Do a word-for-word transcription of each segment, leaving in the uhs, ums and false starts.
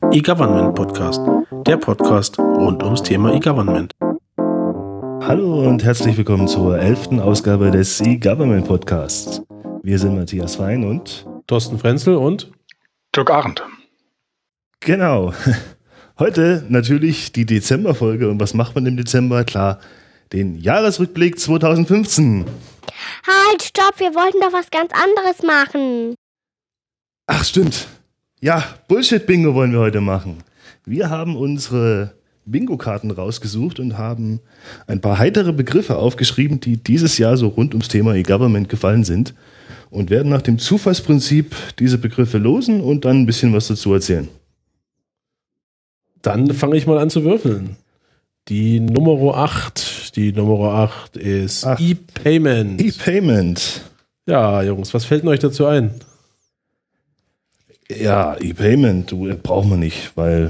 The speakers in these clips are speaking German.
E-Government Podcast, der Podcast rund ums Thema E-Government. Hallo und herzlich willkommen zur elften Ausgabe des E-Government Podcasts. Wir sind Matthias Fein und Thorsten Frenzel und Dirk Arendt. Genau. Heute natürlich die Dezemberfolge. Und was macht man im Dezember? Klar, den Jahresrückblick zwanzig fünfzehn. Halt, stopp, wir wollten doch was ganz anderes machen. Ach, stimmt. Ja, Bullshit-Bingo wollen wir heute machen. Wir haben unsere Bingo-Karten rausgesucht und haben ein paar heitere Begriffe aufgeschrieben, die dieses Jahr so rund ums Thema E-Government gefallen sind und werden nach dem Zufallsprinzip diese Begriffe losen und dann ein bisschen was dazu erzählen. Dann fange ich mal an zu würfeln. Die Nummer acht, die Nummer acht ist Ach, E-Payment. E-Payment. Ja, Jungs, was fällt denn euch dazu ein? Ja, E-Payment, du, braucht man nicht, weil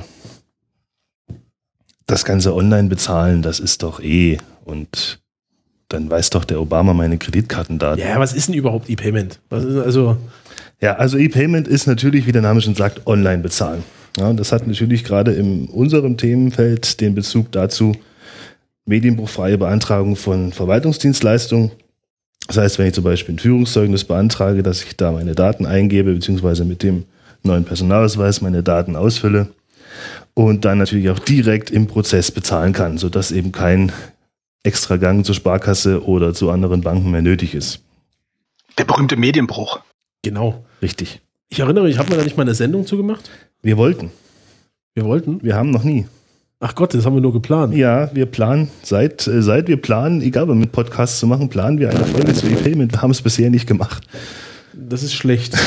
das ganze Online-Bezahlen, das ist doch eh und dann weiß doch der Obama meine Kreditkartendaten. Ja, was ist denn überhaupt E-Payment? Was ist also? Ja, also E-Payment ist natürlich, wie der Name schon sagt, Online-Bezahlen. Ja, und das hat natürlich gerade in unserem Themenfeld den Bezug dazu, medienbruchfreie Beantragung von Verwaltungsdienstleistungen. Das heißt, wenn ich zum Beispiel ein Führungszeugnis beantrage, dass ich da meine Daten eingebe, beziehungsweise mit dem neuen Personalausweis meine Daten ausfülle und dann natürlich auch direkt im Prozess bezahlen kann, sodass eben kein extra Gang zur Sparkasse oder zu anderen Banken mehr nötig ist. Der berühmte Medienbruch. Genau. Richtig. Ich erinnere mich, haben wir da nicht mal eine Sendung zugemacht? Wir wollten. Wir wollten? Wir haben noch nie. Ach Gott, das haben wir nur geplant. Ja, wir planen, seit, äh, seit wir planen, egal mit Podcasts zu machen, planen wir eine Folge zu E-Payment. Wir haben es bisher nicht gemacht. Das ist schlecht.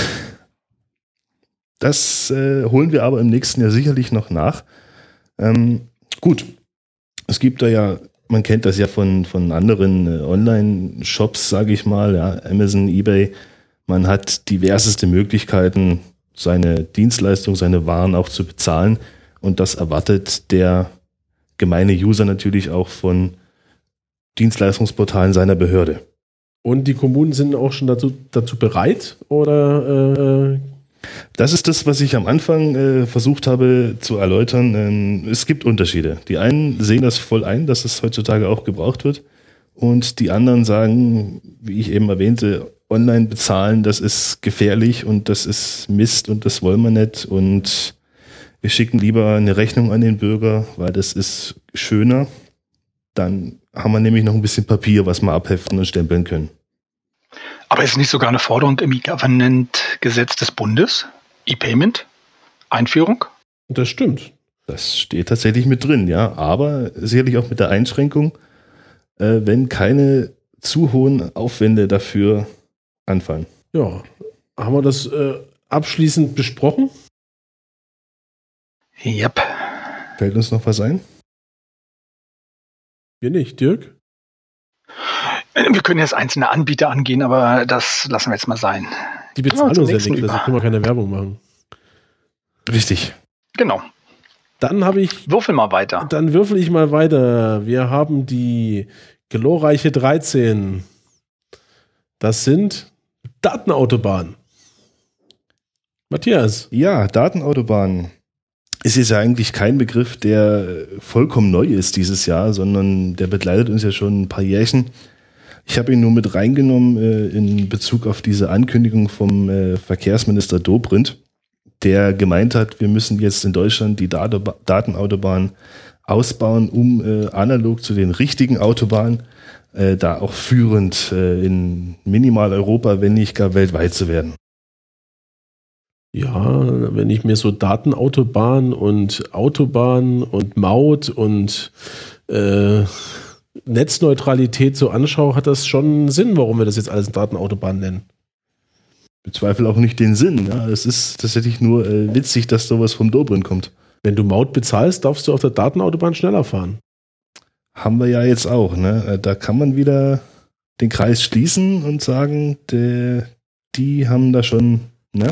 Das äh, holen wir aber im nächsten Jahr sicherlich noch nach. Ähm, gut, es gibt da ja, man kennt das ja von, von anderen äh, Online-Shops, sage ich mal, ja, Amazon, eBay. Man hat diverseste Möglichkeiten, seine Dienstleistung, seine Waren auch zu bezahlen. Und das erwartet der gemeine User natürlich auch von Dienstleistungsportalen seiner Behörde. Und die Kommunen sind auch schon dazu, dazu bereit? Oder? Äh Das ist das, was ich am Anfang äh, versucht habe zu erläutern. Ähm, es gibt Unterschiede. Die einen sehen das voll ein, dass es heutzutage auch gebraucht wird. Und die anderen sagen, wie ich eben erwähnte, online bezahlen, das ist gefährlich und das ist Mist und das wollen wir nicht. Und wir schicken lieber eine Rechnung an den Bürger, weil das ist schöner. Dann haben wir nämlich noch ein bisschen Papier, was wir abheften und stempeln können. Aber ist nicht sogar eine Forderung im E-Government-Gesetz des Bundes? E-Payment? Einführung? Das stimmt. Das steht tatsächlich mit drin, ja. Aber sicherlich auch mit der Einschränkung, äh, wenn keine zu hohen Aufwände dafür anfallen. Ja, haben wir das äh, abschließend besprochen? Yep. Fällt uns noch was ein? Wir nicht, Dirk? Wir können jetzt einzelne Anbieter angehen, aber das lassen wir jetzt mal sein. Die bezahlen uns ja nächsten nichts, also können wir keine Werbung machen. Richtig. Genau. Dann habe ich... Würfel mal weiter. Dann würfel ich mal weiter. Wir haben die glorreiche dreizehn. Das sind Datenautobahnen. Matthias. Ja, Datenautobahnen. Es ist ja eigentlich kein Begriff, der vollkommen neu ist dieses Jahr, sondern der begleitet uns ja schon ein paar Jährchen. Ich habe ihn nur mit reingenommen äh, in Bezug auf diese Ankündigung vom äh, Verkehrsminister Dobrindt, der gemeint hat, wir müssen jetzt in Deutschland die Dat- Datenautobahn ausbauen, um äh, analog zu den richtigen Autobahnen äh, da auch führend äh, in minimal Europa, wenn nicht gar weltweit zu werden. Ja, wenn ich mir so Datenautobahn und Autobahn und Maut und äh, Netzneutralität so anschaue, hat das schon Sinn, warum wir das jetzt alles Datenautobahn nennen. Ich bezweifle auch nicht den Sinn. Ja. Es ist tatsächlich nur äh, witzig, dass sowas vom Dobrindt kommt. Wenn du Maut bezahlst, darfst du auf der Datenautobahn schneller fahren. Haben wir ja jetzt auch. Ne? Da kann man wieder den Kreis schließen und sagen, die, die haben da schon... Ne?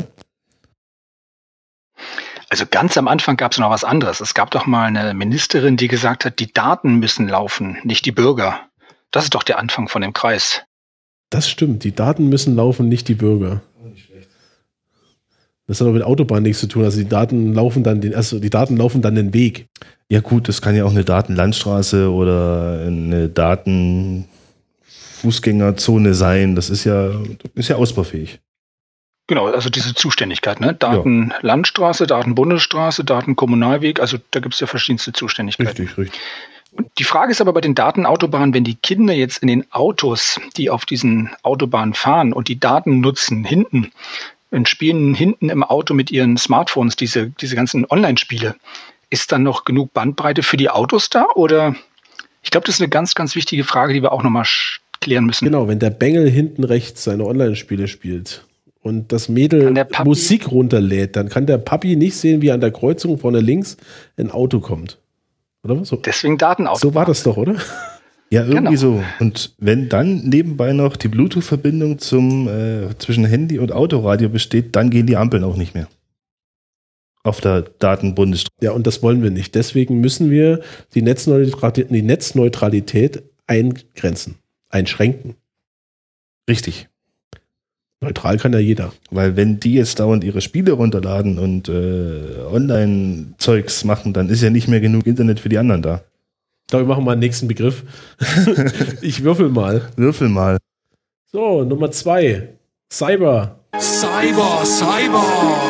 Also ganz am Anfang gab es noch was anderes. Es gab doch mal eine Ministerin, die gesagt hat, die Daten müssen laufen, nicht die Bürger. Das ist doch der Anfang von dem Kreis. Das stimmt, die Daten müssen laufen, nicht die Bürger. Das hat aber mit Autobahn nichts zu tun. Also die Daten laufen dann den, also die Daten laufen dann den Weg. Ja gut, das kann ja auch eine Datenlandstraße oder eine Datenfußgängerzone sein. Das ist ja, ist ja ausbaufähig. Genau, also diese Zuständigkeit, ne? Datenlandstraße, Datenbundesstraße, Datenkommunalweg, also da gibt es ja verschiedenste Zuständigkeiten. Richtig, richtig. Und die Frage ist aber bei den Datenautobahnen, wenn die Kinder jetzt in den Autos, die auf diesen Autobahnen fahren und die Daten nutzen, hinten, und spielen hinten im Auto mit ihren Smartphones diese, diese ganzen Online-Spiele, ist dann noch genug Bandbreite für die Autos da? Oder ich glaube, das ist eine ganz, ganz wichtige Frage, die wir auch nochmal klären müssen. Genau, wenn der Bengel hinten rechts seine Online-Spiele spielt und das Mädel Musik runterlädt, dann kann der Papi nicht sehen, wie an der Kreuzung vorne links ein Auto kommt. Oder was? So, deswegen Datenautobahn. So war das doch, oder? Ja, irgendwie genau. so. Und wenn dann nebenbei noch die Bluetooth-Verbindung zum äh, zwischen Handy und Autoradio besteht, dann gehen die Ampeln auch nicht mehr. Auf der Datenbundesstraße. Ja, und das wollen wir nicht. Deswegen müssen wir die Netzneutralität, die Netzneutralität eingrenzen, einschränken. Richtig. Neutral kann ja jeder. Weil wenn die jetzt dauernd ihre Spiele runterladen und äh, Online-Zeugs machen, dann ist ja nicht mehr genug Internet für die anderen da. Ich glaube, wir machen mal einen nächsten Begriff. Ich würfel mal. Würfel mal. So, Nummer zwei. Cyber. Cyber, Cyber.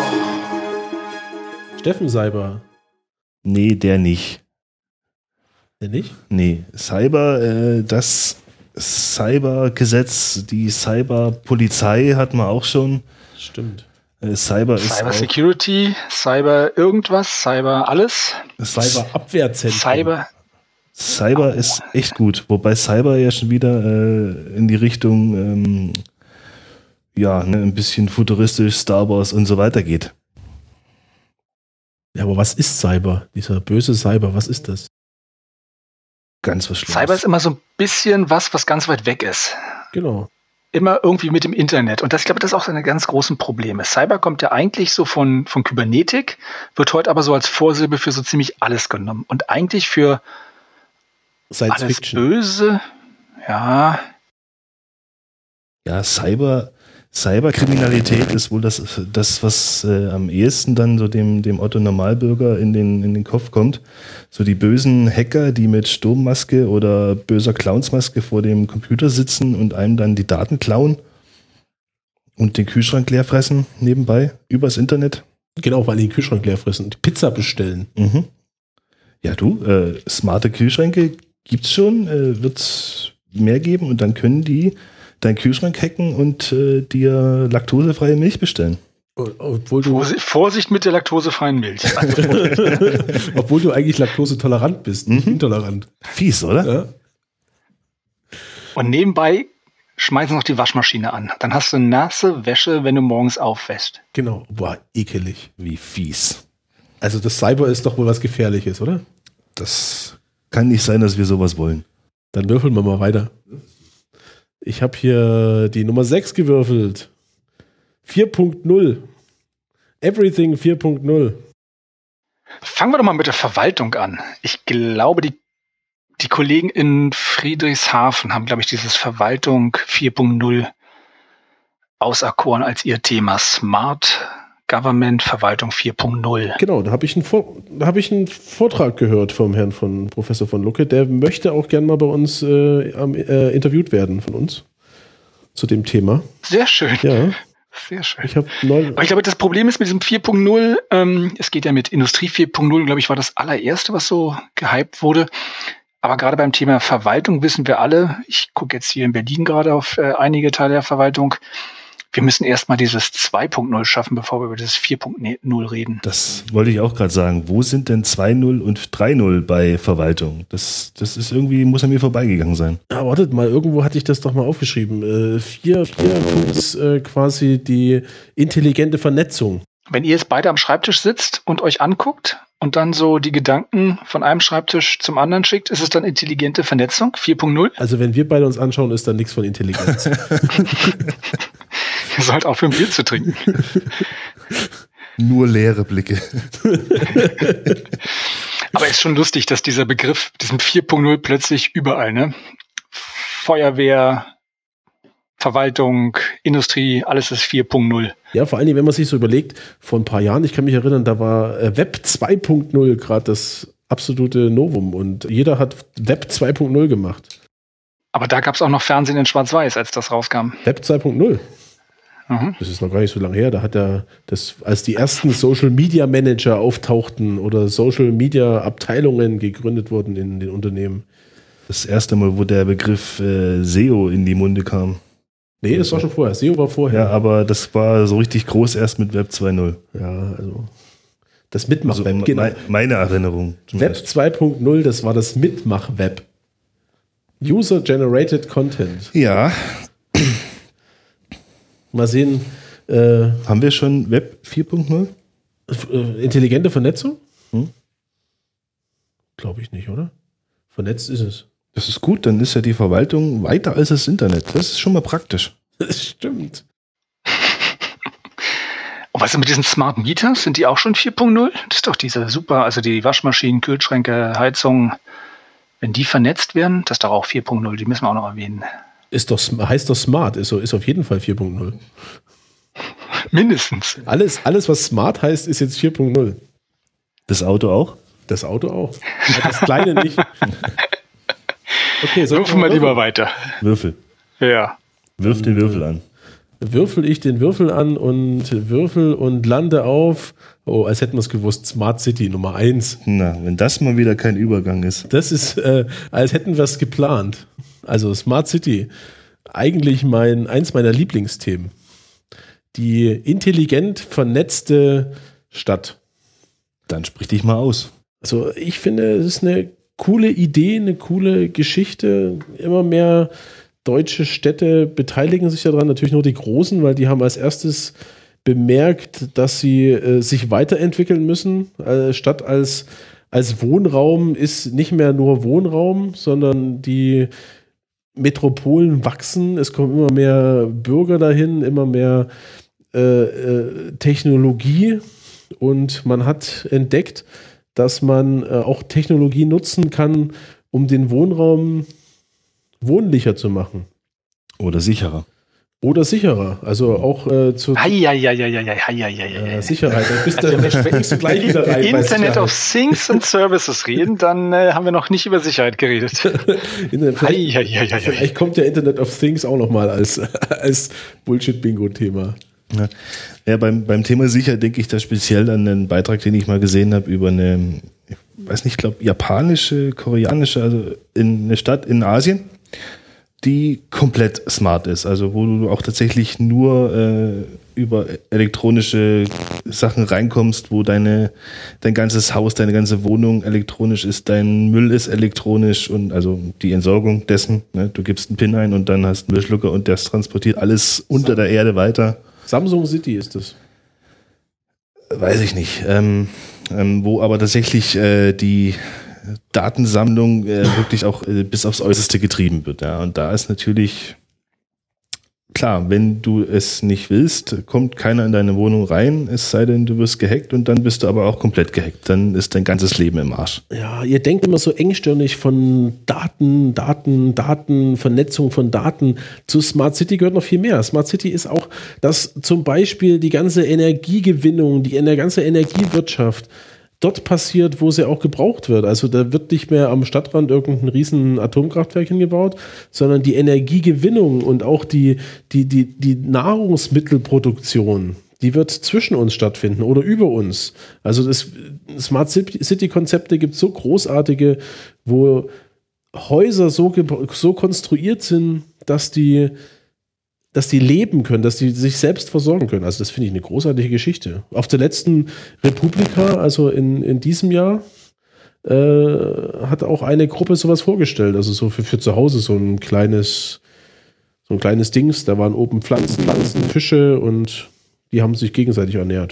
Steffen Cyber. Nee, der nicht. Der nicht? Nee, Cyber, äh, das Cybergesetz, die Cyberpolizei hatten wir auch schon. Stimmt. Äh, Cyber ist Cyber auch, Security, Cyber irgendwas, Cyber alles. Cyber Abwehrzentrum. Cyber. Cyber oh. ist echt gut, wobei Cyber ja schon wieder äh, in die Richtung ähm, ja, ne, ein bisschen futuristisch, Star Wars und so weiter geht. Ja, aber was ist Cyber? Dieser böse Cyber, was ist das? Ganz was Schlimmes. Cyber ist immer so ein bisschen was, was ganz weit weg ist. Genau. Immer irgendwie mit dem Internet. Und das, ich glaube, das ist auch so eine ganz großen Probleme. Cyber kommt ja eigentlich so von, von Kybernetik, wird heute aber so als Vorsilbe für so ziemlich alles genommen. Und eigentlich für Science alles Fiction. Böse, ja. Ja, Cyber, Cyberkriminalität ist wohl das, das was äh, am ehesten dann so dem, dem Otto-Normalbürger in den, in den Kopf kommt. So die bösen Hacker, die mit Sturmmaske oder böser Clownsmaske vor dem Computer sitzen und einem dann die Daten klauen und den Kühlschrank leer fressen nebenbei übers Internet. Genau, weil die den Kühlschrank leer fressen und Pizza bestellen. Mhm. Ja, du, äh, smarte Kühlschränke gibt's schon, äh, wird's mehr geben und dann können die deinen Kühlschrank hacken und äh, dir laktosefreie Milch bestellen. Obwohl du, Vorsicht mit der laktosefreien Milch. Also, obwohl du eigentlich laktosetolerant bist, nicht Mhm. intolerant. Fies, oder? Ja? und nebenbei schmeißen noch die Waschmaschine an. Dann hast du nasse Wäsche, wenn du morgens aufwäschst. Genau. Boah, ekelig. Wie fies. Also das Cyber ist doch wohl was Gefährliches, oder? Das kann nicht sein, dass wir sowas wollen. Dann würfeln wir mal weiter. Ich habe hier die Nummer sechs gewürfelt. vier Punkt null. Everything vier Punkt null. Fangen wir doch mal mit der Verwaltung an. Ich glaube, die, die Kollegen in Friedrichshafen haben, glaube ich, dieses Verwaltung vier Punkt null auserkoren als ihr Thema. Smart Government Verwaltung vier Punkt null. Genau, da habe ich, einen Vor- da hab ich einen Vortrag gehört vom Herrn von Professor von Lucke. Der möchte auch gerne mal bei uns äh, am, äh, interviewt werden von uns zu dem Thema. Sehr schön. Ja, Sehr schön. ich habe neun. Aber ich glaube, das Problem ist mit diesem vier Punkt null, ähm, es geht ja mit Industrie vier Punkt null, glaube ich, war das allererste, was so gehypt wurde. Aber gerade beim Thema Verwaltung wissen wir alle, ich gucke jetzt hier in Berlin gerade auf äh, einige Teile der Verwaltung, wir müssen erstmal dieses zwei Punkt null schaffen, bevor wir über das vier Punkt null reden. Das wollte ich auch gerade sagen. Wo sind denn zwei Punkt null und drei Punkt null bei Verwaltung? Das, das ist irgendwie, muss an mir vorbeigegangen sein. Ja, wartet mal, irgendwo hatte ich das doch mal aufgeschrieben. Äh, vier, vier ist äh, quasi die intelligente Vernetzung. Wenn ihr jetzt beide am Schreibtisch sitzt und euch anguckt und dann so die Gedanken von einem Schreibtisch zum anderen schickt, ist es dann intelligente Vernetzung vier Punkt null? Also wenn wir beide uns anschauen, ist da nichts von Intelligenz. Ihr sollt aufhören, Bier zu trinken. Nur leere Blicke. Aber ist schon lustig, dass dieser Begriff, diesem vier Punkt null plötzlich überall, ne? Feuerwehr, Verwaltung, Industrie, alles ist vier Punkt null. Ja, vor allen Dingen, wenn man sich so überlegt, vor ein paar Jahren, ich kann mich erinnern, da war äh, Web zwei Punkt null gerade das absolute Novum und jeder hat Web zwei Punkt null gemacht. Aber da gab es auch noch Fernsehen in Schwarz-Weiß, als das rauskam. Web zwei Punkt null? Mhm. Das ist noch gar nicht so lange her. Da hat er, das, als die ersten Social Media Manager auftauchten oder Social Media Abteilungen gegründet wurden in den Unternehmen. Das erste Mal, wo der Begriff äh, S E O in die Munde kam. Nee, das war schon vorher. S E O war vorher. Ja, aber das war so richtig groß erst mit Web zwei Punkt null. Ja, also das Mitmach-Web. Also, genau. me- meine Erinnerung. Web zwei Punkt null, das war das Mitmach-Web. User-Generated Content. Ja. Mal sehen. Äh, Haben wir schon Web vier Punkt null? äh, intelligente Vernetzung? Hm? Glaube ich nicht, oder? Vernetzt ist es. Das ist gut, dann ist ja die Verwaltung weiter als das Internet. Das ist schon mal praktisch. Das stimmt. Und was ist mit diesen Smart Meters? Sind die auch schon vier Punkt null? Das ist doch diese super, also die Waschmaschinen, Kühlschränke, Heizungen, wenn die vernetzt werden, das ist doch auch vier Punkt null, die müssen wir auch noch erwähnen. Ist doch, heißt doch smart, ist, ist auf jeden Fall vier Punkt null. Mindestens. Alles, alles, was smart heißt, ist jetzt vier Punkt null. Das Auto auch? Das Auto auch. Das kleine nicht. Okay, so Würfeln wir lieber weiter. Würfel. Ja. Wirf den Würfel an. Würfel ich den Würfel an und würfel und lande auf, oh, als hätten wir es gewusst, Smart City Nummer eins. Na, wenn das mal wieder kein Übergang ist. Das ist, äh, als hätten wir es geplant. Also Smart City, eigentlich mein, eins meiner Lieblingsthemen. Die intelligent vernetzte Stadt. Dann sprich dich mal aus. Also ich finde, es ist eine coole Idee, eine coole Geschichte. Immer mehr deutsche Städte beteiligen sich daran, natürlich nur die Großen, weil die haben als erstes bemerkt, dass sie äh, sich weiterentwickeln müssen. Äh, Stadt als, als Wohnraum ist nicht mehr nur Wohnraum, sondern die Metropolen wachsen. Es kommen immer mehr Bürger dahin, immer mehr äh, äh, Technologie und man hat entdeckt, dass man äh, auch Technologie nutzen kann, um den Wohnraum wohnlicher zu machen. Oder sicherer. Oder sicherer. Also auch äh, zur Eieieiei. äh, Sicherheit. Da bist du, da springst du gleich wieder rein. bei Internet Sicherheit. of Things and Services reden, dann äh, haben wir noch nicht über Sicherheit geredet. Internet, vielleicht, Eieieiei. vielleicht kommt ja Internet of Things auch nochmal als, als Bullshit-Bingo-Thema. Ja, ja beim, beim Thema Sicherheit denke ich da speziell an einen Beitrag, den ich mal gesehen habe über eine, ich weiß nicht, ich glaube, japanische, koreanische, also in eine Stadt in Asien, die komplett smart ist. Also wo du auch tatsächlich nur äh, über elektronische Sachen reinkommst, wo deine dein ganzes Haus, deine ganze Wohnung elektronisch ist, dein Müll ist elektronisch und also die Entsorgung dessen. Ne? Du gibst einen PIN ein und dann hast einen Müllschlucker und das transportiert alles unter der Erde weiter. Samsung City ist es. Weiß ich nicht. Ähm, ähm, wo aber tatsächlich äh, die Datensammlung äh, wirklich auch äh, bis aufs Äußerste getrieben wird. Ja. Und da ist natürlich klar, wenn du es nicht willst, kommt keiner in deine Wohnung rein, es sei denn, du wirst gehackt und dann bist du aber auch komplett gehackt. Dann ist dein ganzes Leben im Arsch. Ja, ihr denkt immer so engstirnig von Daten, Daten, Daten, Vernetzung von Daten. Zu Smart City gehört noch viel mehr. Smart City ist auch, dass zum Beispiel die ganze Energiegewinnung, die, die ganze Energiewirtschaft dort passiert, wo sie auch gebraucht wird. Also da wird nicht mehr am Stadtrand irgendein riesen Atomkraftwerk hingebaut, sondern die Energiegewinnung und auch die, die, die, die Nahrungsmittelproduktion, die wird zwischen uns stattfinden oder über uns. Also das Smart City-Konzepte gibt so großartige, wo Häuser so, so konstruiert sind, dass die dass die leben können, dass die sich selbst versorgen können. Also das finde ich eine großartige Geschichte. Auf der letzten Republika, also in, in diesem Jahr, äh, hat auch eine Gruppe sowas vorgestellt. Also so für, für zu Hause so ein kleines, so ein kleines Dings. Da waren oben Pflanzen, Pflanzen, Fische und die haben sich gegenseitig ernährt.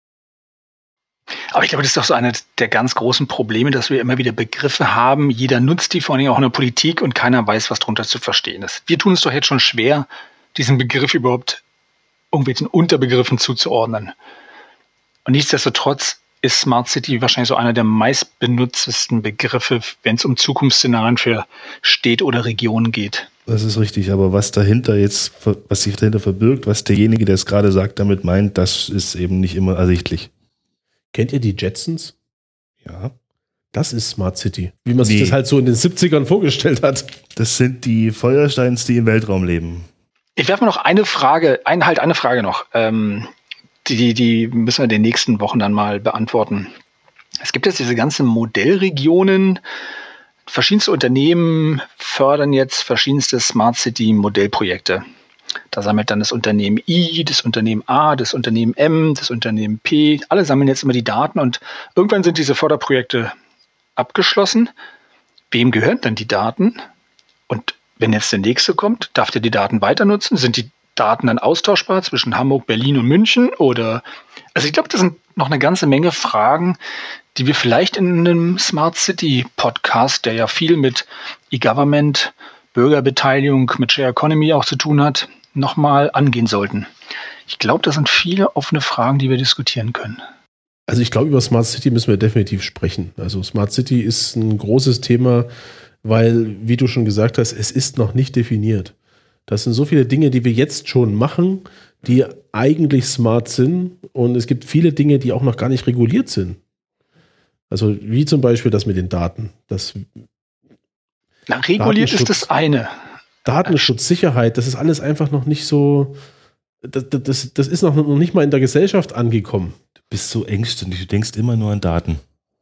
Aber ich glaube, das ist doch so eine der ganz großen Probleme, dass wir immer wieder Begriffe haben. Jeder nutzt die, vor allem auch in der Politik, und keiner weiß, was darunter zu verstehen ist. Wir tun es doch jetzt schon schwer, diesen Begriff überhaupt irgendwelchen Unterbegriffen zuzuordnen. Und nichtsdestotrotz ist Smart City wahrscheinlich so einer der meistbenutztesten Begriffe, wenn es um Zukunftsszenarien für Städte oder Regionen geht. Das ist richtig, aber was dahinter jetzt, was sich dahinter verbirgt, was derjenige, der es gerade sagt, damit meint, das ist eben nicht immer ersichtlich. Kennt ihr die Jetsons? Ja. Das ist Smart City. Wie man sich Nee. das halt so in den siebzigern vorgestellt hat. Das sind die Feuersteins, die im Weltraum leben. Ich werfe noch eine Frage, ein, halt eine Frage noch. Ähm, die, die müssen wir in den nächsten Wochen dann mal beantworten. Es gibt jetzt diese ganzen Modellregionen. Verschiedenste Unternehmen fördern jetzt verschiedenste Smart City Modellprojekte. Da sammelt dann das Unternehmen I, das Unternehmen A, das Unternehmen M, das Unternehmen P. Alle sammeln jetzt immer die Daten und irgendwann sind diese Förderprojekte abgeschlossen. Wem gehören dann die Daten? Und wenn jetzt der nächste kommt, darf der die Daten weiter nutzen? Sind die Daten dann austauschbar zwischen Hamburg, Berlin und München? Oder, also ich glaube, das sind noch eine ganze Menge Fragen, die wir vielleicht in einem Smart City Podcast, der ja viel mit E-Government, Bürgerbeteiligung, mit Share Economy auch zu tun hat, nochmal angehen sollten. Ich glaube, das sind viele offene Fragen, die wir diskutieren können. Also ich glaube, über Smart City müssen wir definitiv sprechen. Also Smart City ist ein großes Thema, weil, wie du schon gesagt hast, es ist noch nicht definiert. Das sind so viele Dinge, die wir jetzt schon machen, die eigentlich smart sind. Und es gibt viele Dinge, die auch noch gar nicht reguliert sind. Also wie zum Beispiel das mit den Daten. Das Na, reguliert ist Datenschutz. das eine. Datenschutz, Sicherheit, das ist alles einfach noch nicht so, das, das, das ist noch, noch nicht mal in der Gesellschaft angekommen. Du bist so ängstlich, du denkst immer nur an Daten.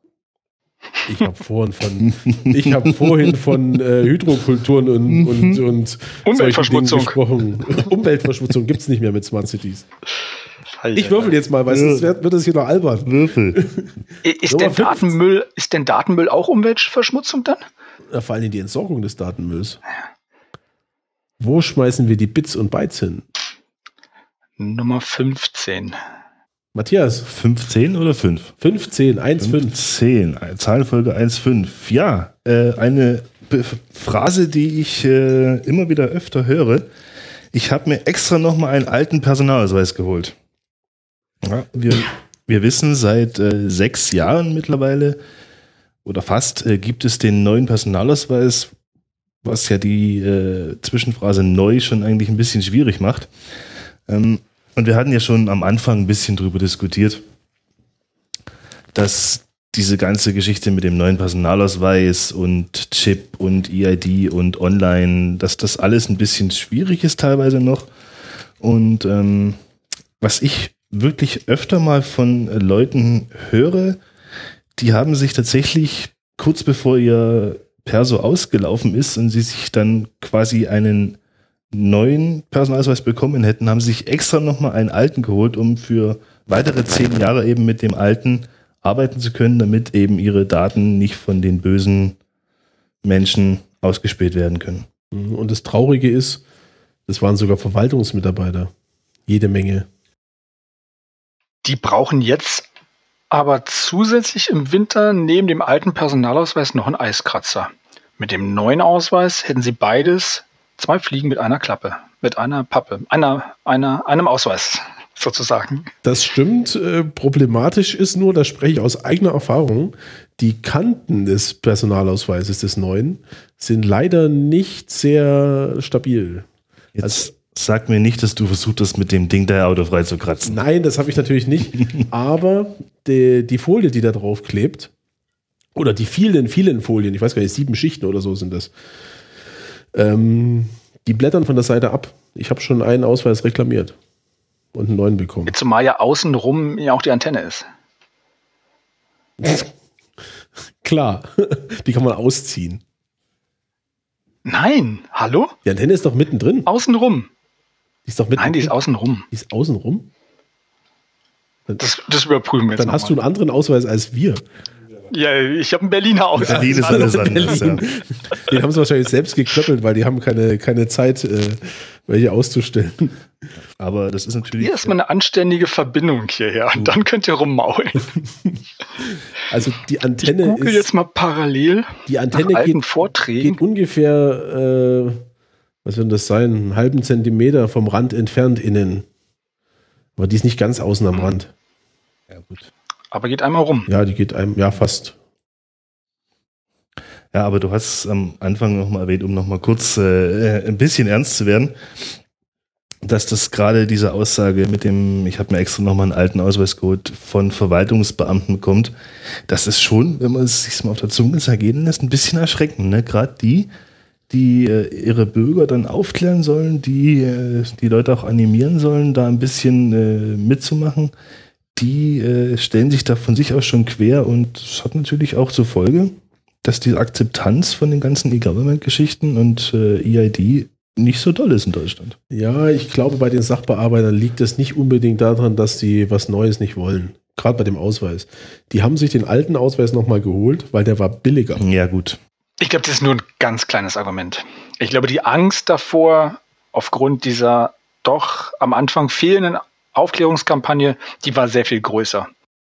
Ich habe vorhin von, ich habe vorhin von äh, Hydrokulturen und, und, und Umweltverschmutzung. solchen Dingen gesprochen. Umweltverschmutzung gibt es nicht mehr mit Smart Cities. Ich würfel jetzt mal, weil sonst wird, wird das hier noch albern. Würfel. Ist Nummer denn fünf. Datenmüll, ist denn Datenmüll auch Umweltverschmutzung dann? Da vor allem die Entsorgung des Datenmülls. Wo schmeißen wir die Bits und Bytes hin? Nummer fünfzehn. Matthias, fünfzehn oder fünf? fünfzehn, eins fünf. fünfzehn, Zahlenfolge eins fünf. Ja, äh, eine Be- Phrase, die ich äh, immer wieder öfter höre. Ich habe mir extra nochmal einen alten Personalausweis geholt. Ja, wir, wir wissen, seit äh, sechs Jahren mittlerweile oder fast äh, gibt es den neuen Personalausweis, was ja die äh, Zwischenphrase neu schon eigentlich ein bisschen schwierig macht. Ähm, und wir hatten ja schon am Anfang ein bisschen drüber diskutiert, dass diese ganze Geschichte mit dem neuen Personalausweis und Chip und E I D und Online, dass das alles ein bisschen schwierig ist teilweise noch. Und ähm, was ich wirklich öfter mal von äh, Leuten höre, die haben sich tatsächlich kurz bevor ihr Perso ausgelaufen ist und sie sich dann quasi einen neuen Personalausweis bekommen hätten, haben sie sich extra nochmal einen alten geholt, um für weitere zehn Jahre eben mit dem alten arbeiten zu können, damit eben ihre Daten nicht von den bösen Menschen ausgespäht werden können. Und das Traurige ist, das waren sogar Verwaltungsmitarbeiter. Jede Menge. Die brauchen jetzt aber zusätzlich im Winter neben dem alten Personalausweis noch einen Eiskratzer. Mit dem neuen Ausweis hätten sie beides, zwei Fliegen mit einer Klappe, mit einer Pappe, einer, einer, einem Ausweis sozusagen. Das stimmt. Äh, problematisch ist nur, das spreche ich aus eigener Erfahrung, die Kanten des Personalausweises des neuen sind leider nicht sehr stabil. Jetzt Also, sag mir nicht, dass du versucht hast, mit dem Ding dein Auto frei zu kratzen. nein, das habe ich natürlich nicht. Aber die, die Folie, die da drauf klebt, oder die vielen, vielen Folien, ich weiß gar nicht, sieben Schichten oder so sind das, ähm, die blättern von der Seite ab. Ich habe schon einen Ausweis reklamiert und einen neuen bekommen. Zumal ja außenrum ja auch die Antenne ist. Klar, die kann man ausziehen. Nein, hallo? Die Antenne ist doch mittendrin. Außenrum. Die ist doch mittendrin. Nein, die ist außenrum. Die ist außenrum? Das, das überprüfen wir jetzt Dann hast du einen nochmal. anderen Ausweis als wir. Ja, ich habe einen Berliner Ausweis. Berlin ist alles anders. Ja. Den haben sie wahrscheinlich selbst geklöppelt, weil die haben keine, keine Zeit, äh, welche auszustellen. Aber das ist natürlich. Hier ist mal eine anständige Verbindung hierher und dann könnt ihr rummaulen. Also die Ich Antenne google ist, jetzt mal parallel die Antenne nach alten geht, Vorträgen. geht ungefähr, äh, was wird das sein, einen halben Zentimeter vom Rand entfernt innen. Aber die ist nicht ganz außen am Rand. Ja, gut. Aber geht einmal rum. Ja, die geht einem, ja fast. Ja, aber du hast es am Anfang nochmal erwähnt, um nochmal kurz äh, ein bisschen ernst zu werden, dass das gerade diese Aussage mit dem, ich habe mir extra nochmal einen alten Ausweis geholt, von Verwaltungsbeamten kommt, das ist schon, wenn man es sich mal auf der Zunge zergehen lässt, ein bisschen erschreckend. Ne? Gerade die, die äh, ihre Bürger dann aufklären sollen, die äh, die Leute auch animieren sollen, da ein bisschen äh, mitzumachen, die äh, stellen sich da von sich aus schon quer und das hat natürlich auch zur Folge, dass die Akzeptanz von den ganzen E-Government-Geschichten und äh, E I D nicht so doll ist in Deutschland. Ja, ich glaube, bei den Sachbearbeitern liegt es nicht unbedingt daran, dass die was Neues nicht wollen. Gerade bei dem Ausweis. Die haben sich den alten Ausweis nochmal geholt, weil der war billiger. Ja, gut. Ich glaube, das ist nur ein ganz kleines Argument. Ich glaube, die Angst davor, aufgrund dieser doch am Anfang fehlenden Aufklärungskampagne, die war sehr viel größer.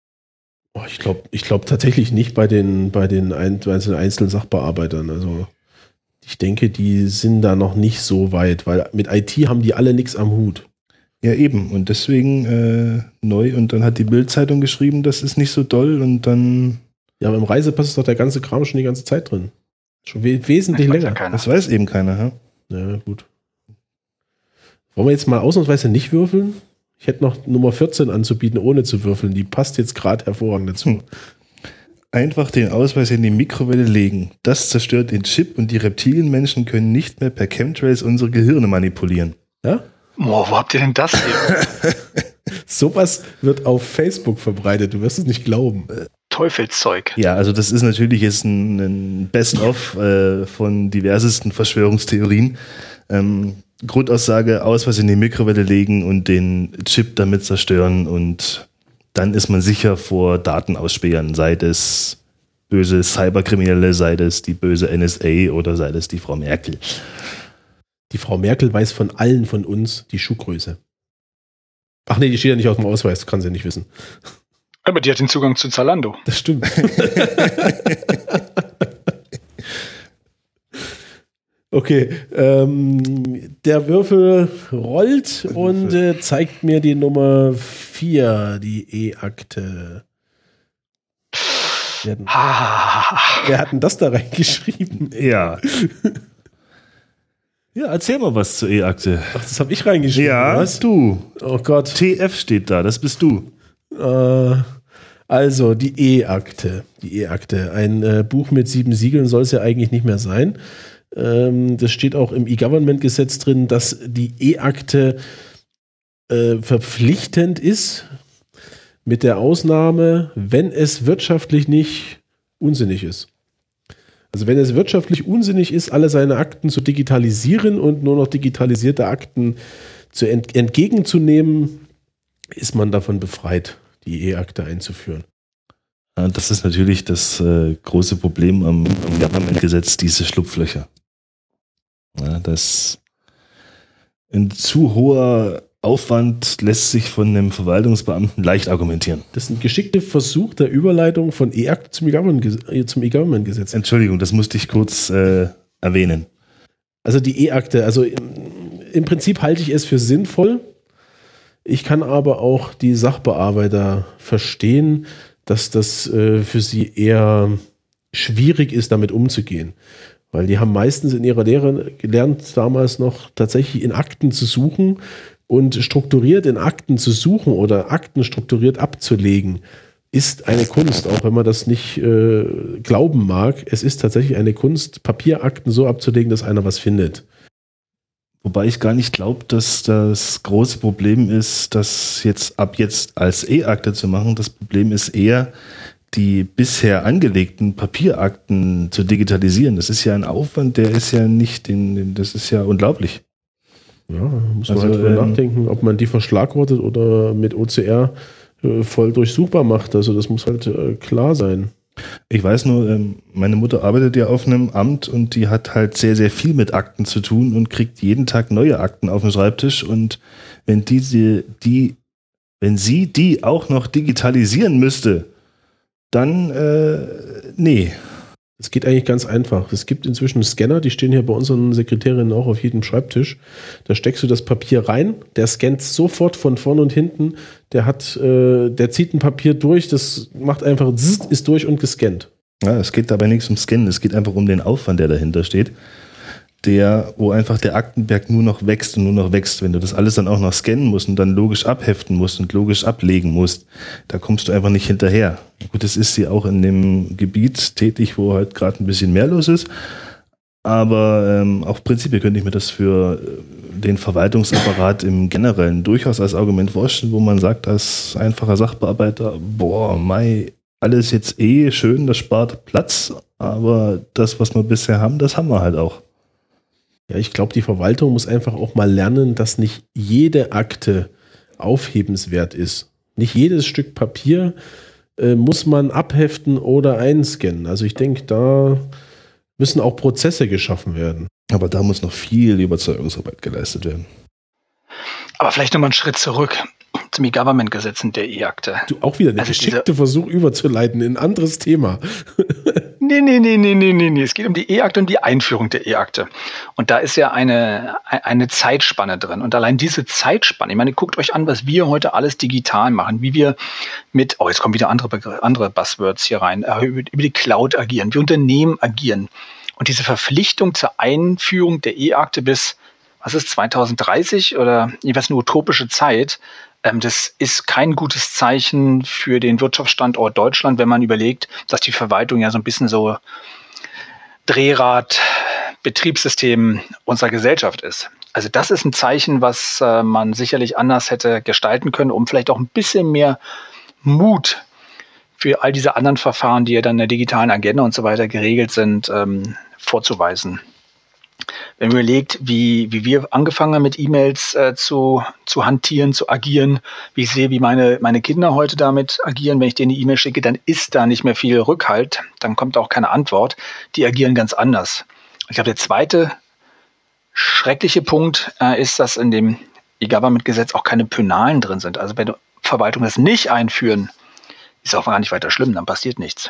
Oh, ich glaube ich glaub tatsächlich nicht bei den, bei den einzelnen einzelnen Sachbearbeitern. Also ich denke, die sind da noch nicht so weit, weil mit I T haben die alle nichts am Hut. Ja, eben. Und deswegen äh, neu. Und dann hat die Bild-Zeitung geschrieben, das ist nicht so doll. Und dann... Ja, aber im Reisepass ist doch der ganze Kram schon die ganze Zeit drin. Schon we- wesentlich Das weiß länger. ja keiner. Das weiß eben keiner. Ja? Ja, gut. Wollen wir jetzt mal ausnahmsweise nicht würfeln? Ich hätte noch Nummer vierzehn anzubieten, ohne zu würfeln. Die passt jetzt gerade hervorragend dazu. Hm. Einfach den Ausweis in die Mikrowelle legen. Das zerstört den Chip und die Reptilienmenschen können nicht mehr per Chemtrails unsere Gehirne manipulieren. Ja? Boah, wo habt ihr denn das hier? Sowas wird auf Facebook verbreitet. Du wirst es nicht glauben. Teufelszeug. Ja, also das ist natürlich jetzt ein, ein Best-of äh, von diversesten Verschwörungstheorien. Ähm, Grundaussage, Ausweis in die Mikrowelle legen und den Chip damit zerstören und dann ist man sicher vor Datenausspähern, sei es böse Cyberkriminelle, sei es die böse N S A oder sei es die Frau Merkel. Die Frau Merkel weiß von allen von uns die Schuhgröße. Ach nee, die steht ja nicht auf dem Ausweis, kann sie nicht wissen. Aber die hat den Zugang zu Zalando. Das stimmt. Okay, ähm, der Würfel rollt und äh, zeigt mir die Nummer vier, die E-Akte. Wer, wer hat denn das da reingeschrieben? Ja. Ja, erzähl mal was zur E-Akte. Ach, das habe ich reingeschrieben. Ja, was? du. Oh Gott. T F steht da, das bist du. Äh, also, die E-Akte. Die E-Akte. Ein äh, Buch mit sieben Siegeln soll es ja eigentlich nicht mehr sein. Ähm, das steht auch im E-Government-Gesetz drin, dass die E-Akte äh, verpflichtend ist, mit der Ausnahme, wenn es wirtschaftlich nicht unsinnig ist. Also wenn es wirtschaftlich unsinnig ist, alle seine Akten zu digitalisieren und nur noch digitalisierte Akten zu ent- entgegenzunehmen, ist man davon befreit, die E-Akte einzuführen. Ja, das ist natürlich das äh, große Problem am, am Government-Gesetz, diese Schlupflöcher. Ja, das ein zu hoher Aufwand lässt sich von einem Verwaltungsbeamten leicht argumentieren. Das ist ein geschickter Versuch der Überleitung von E-Akte zum E-Government- zum E-Government-Gesetz. Entschuldigung, das musste ich kurz äh, erwähnen. Also die E-Akte, also im, im Prinzip halte ich es für sinnvoll. Ich kann aber auch die Sachbearbeiter verstehen, dass das äh, für sie eher schwierig ist, damit umzugehen. Weil die haben meistens in ihrer Lehre gelernt, damals noch tatsächlich in Akten zu suchen und strukturiert in Akten zu suchen oder Akten strukturiert abzulegen, ist eine Kunst, auch wenn man das nicht äh, glauben mag. Es ist tatsächlich eine Kunst, Papierakten so abzulegen, dass einer was findet. Wobei ich gar nicht glaube, dass das große Problem ist, das jetzt ab jetzt als E-Akte zu machen. Das Problem ist eher, die bisher angelegten Papierakten zu digitalisieren. Das ist ja ein Aufwand, der ist ja nicht, den, das ist ja unglaublich. Ja, muss man Also, halt drüber ähm, nachdenken, ob man die verschlagwortet oder mit O C R äh, voll durchsuchbar macht. Also das muss halt äh, klar sein. Ich weiß nur, ähm, meine Mutter arbeitet ja auf einem Amt und die hat halt sehr, sehr viel mit Akten zu tun und kriegt jeden Tag neue Akten auf den Schreibtisch. Und wenn diese, die, wenn sie die auch noch digitalisieren müsste, dann, äh, nee. Es geht eigentlich ganz einfach. Es gibt inzwischen Scanner, die stehen hier bei unseren Sekretärinnen auch auf jedem Schreibtisch. Da steckst du das Papier rein, der scannt sofort von vorn und hinten. Der hat, äh, der zieht ein Papier durch, das macht einfach zzzt, ist durch und gescannt. Ja, es geht dabei nichts um Scannen, es geht einfach um den Aufwand, der dahinter steht. Der, wo einfach der Aktenberg nur noch wächst und nur noch wächst. Wenn du das alles dann auch noch scannen musst und dann logisch abheften musst und logisch ablegen musst, da kommst du einfach nicht hinterher. Gut, es ist sie auch in dem Gebiet tätig, wo halt gerade ein bisschen mehr los ist. Aber ähm, auch prinzipiell könnte ich mir das für den Verwaltungsapparat im Generellen durchaus als Argument vorstellen, wo man sagt, als einfacher Sachbearbeiter, boah, mei, alles jetzt eh schön, das spart Platz, aber das, was wir bisher haben, das haben wir halt auch. Ja, ich glaube, die Verwaltung muss einfach auch mal lernen, dass nicht jede Akte aufhebenswert ist. Nicht jedes Stück Papier äh, muss man abheften oder einscannen. Also ich denke, da müssen auch Prozesse geschaffen werden. Aber da muss noch viel Überzeugungsarbeit geleistet werden. Aber vielleicht nochmal einen Schritt zurück zum E-Government-Gesetz und der E-Akte. Du auch wieder eine Also geschickte diese- Versuch überzuleiten in ein anderes Thema. Nee, nee, nee, nee, nee, nee, nee. Es geht um die E-Akte und die Einführung der E-Akte. Und da ist ja eine, eine Zeitspanne drin. Und allein diese Zeitspanne, ich meine, guckt euch an, was wir heute alles digital machen, wie wir mit, oh, jetzt kommen wieder andere, Begr- andere Buzzwords hier rein, äh, über, über die Cloud agieren, wie Unternehmen agieren. Und diese Verpflichtung zur Einführung der E-Akte bis, was ist, zwanzig dreißig oder jeweils eine utopische Zeit, ähm, das ist kein gutes Zeichen für den Wirtschaftsstandort Deutschland, wenn man überlegt, dass die Verwaltung ja so ein bisschen so Drehrad, Betriebssystem unserer Gesellschaft ist. Also das ist ein Zeichen, was äh, man sicherlich anders hätte gestalten können, um vielleicht auch ein bisschen mehr Mut für all diese anderen Verfahren, die ja dann in der digitalen Agenda und so weiter geregelt sind, ähm, vorzuweisen. Wenn man überlegt, wie, wie wir angefangen haben mit E-Mails äh, zu, zu hantieren, zu agieren, wie ich sehe, wie meine, meine Kinder heute damit agieren, wenn ich denen eine E-Mail schicke, dann ist da nicht mehr viel Rückhalt, dann kommt auch keine Antwort. Die agieren ganz anders. Ich glaube, der zweite schreckliche Punkt äh, ist, dass in dem E-Government-Gesetz auch keine Penalen drin sind. Also wenn Verwaltungen das nicht einführen, ist auch gar nicht weiter schlimm, dann passiert nichts.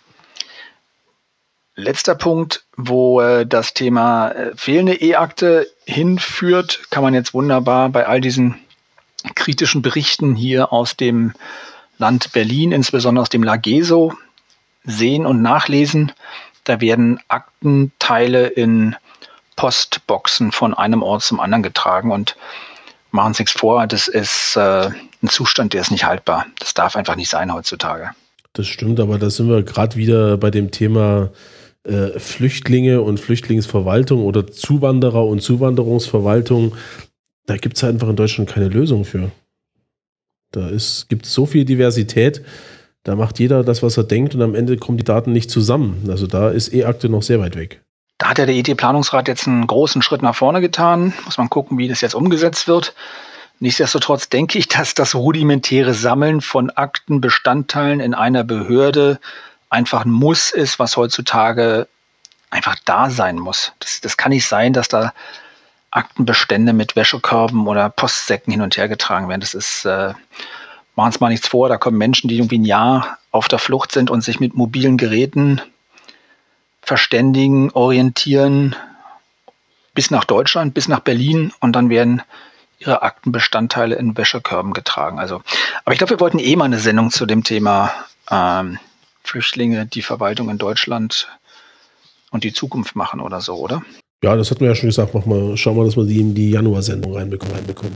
Letzter Punkt, wo äh, das Thema äh, fehlende E-Akte hinführt, kann man jetzt wunderbar bei all diesen kritischen Berichten hier aus dem Land Berlin, insbesondere aus dem LAGESO, sehen und nachlesen. Da werden Aktenteile in Postboxen von einem Ort zum anderen getragen und machen Sie nichts vor, das ist äh, ein Zustand, der ist nicht haltbar. Das darf einfach nicht sein heutzutage. Das stimmt, aber da sind wir gerade wieder bei dem Thema äh, Flüchtlinge und Flüchtlingsverwaltung oder Zuwanderer und Zuwanderungsverwaltung. Da gibt es einfach in Deutschland keine Lösung für. Da gibt es so viel Diversität, da macht jeder das, was er denkt und am Ende kommen die Daten nicht zusammen. Also da ist E-Akte noch sehr weit weg. Da hat ja der I T-Planungsrat jetzt einen großen Schritt nach vorne getan. Muss man gucken, wie das jetzt umgesetzt wird. Nichtsdestotrotz denke ich, dass das rudimentäre Sammeln von Aktenbestandteilen in einer Behörde einfach ein Muss ist, was heutzutage einfach da sein muss. Das, das kann nicht sein, dass da Aktenbestände mit Wäschekörben oder Postsäcken hin und her getragen werden. Das ist, äh, machen uns mal nichts vor, da kommen Menschen, die irgendwie ein Jahr auf der Flucht sind und sich mit mobilen Geräten verständigen, orientieren, bis nach Deutschland, bis nach Berlin und dann werden ihre Aktenbestandteile in Wäschekörben getragen. Also, aber ich glaube, wir wollten eh mal eine Sendung zu dem Thema ähm, Flüchtlinge, die Verwaltung in Deutschland und die Zukunft machen oder so, oder? Ja, das hatten wir ja schon gesagt. Mach mal, schauen wir, dass wir die in die Januar-Sendung reinbekommen. reinbekommen.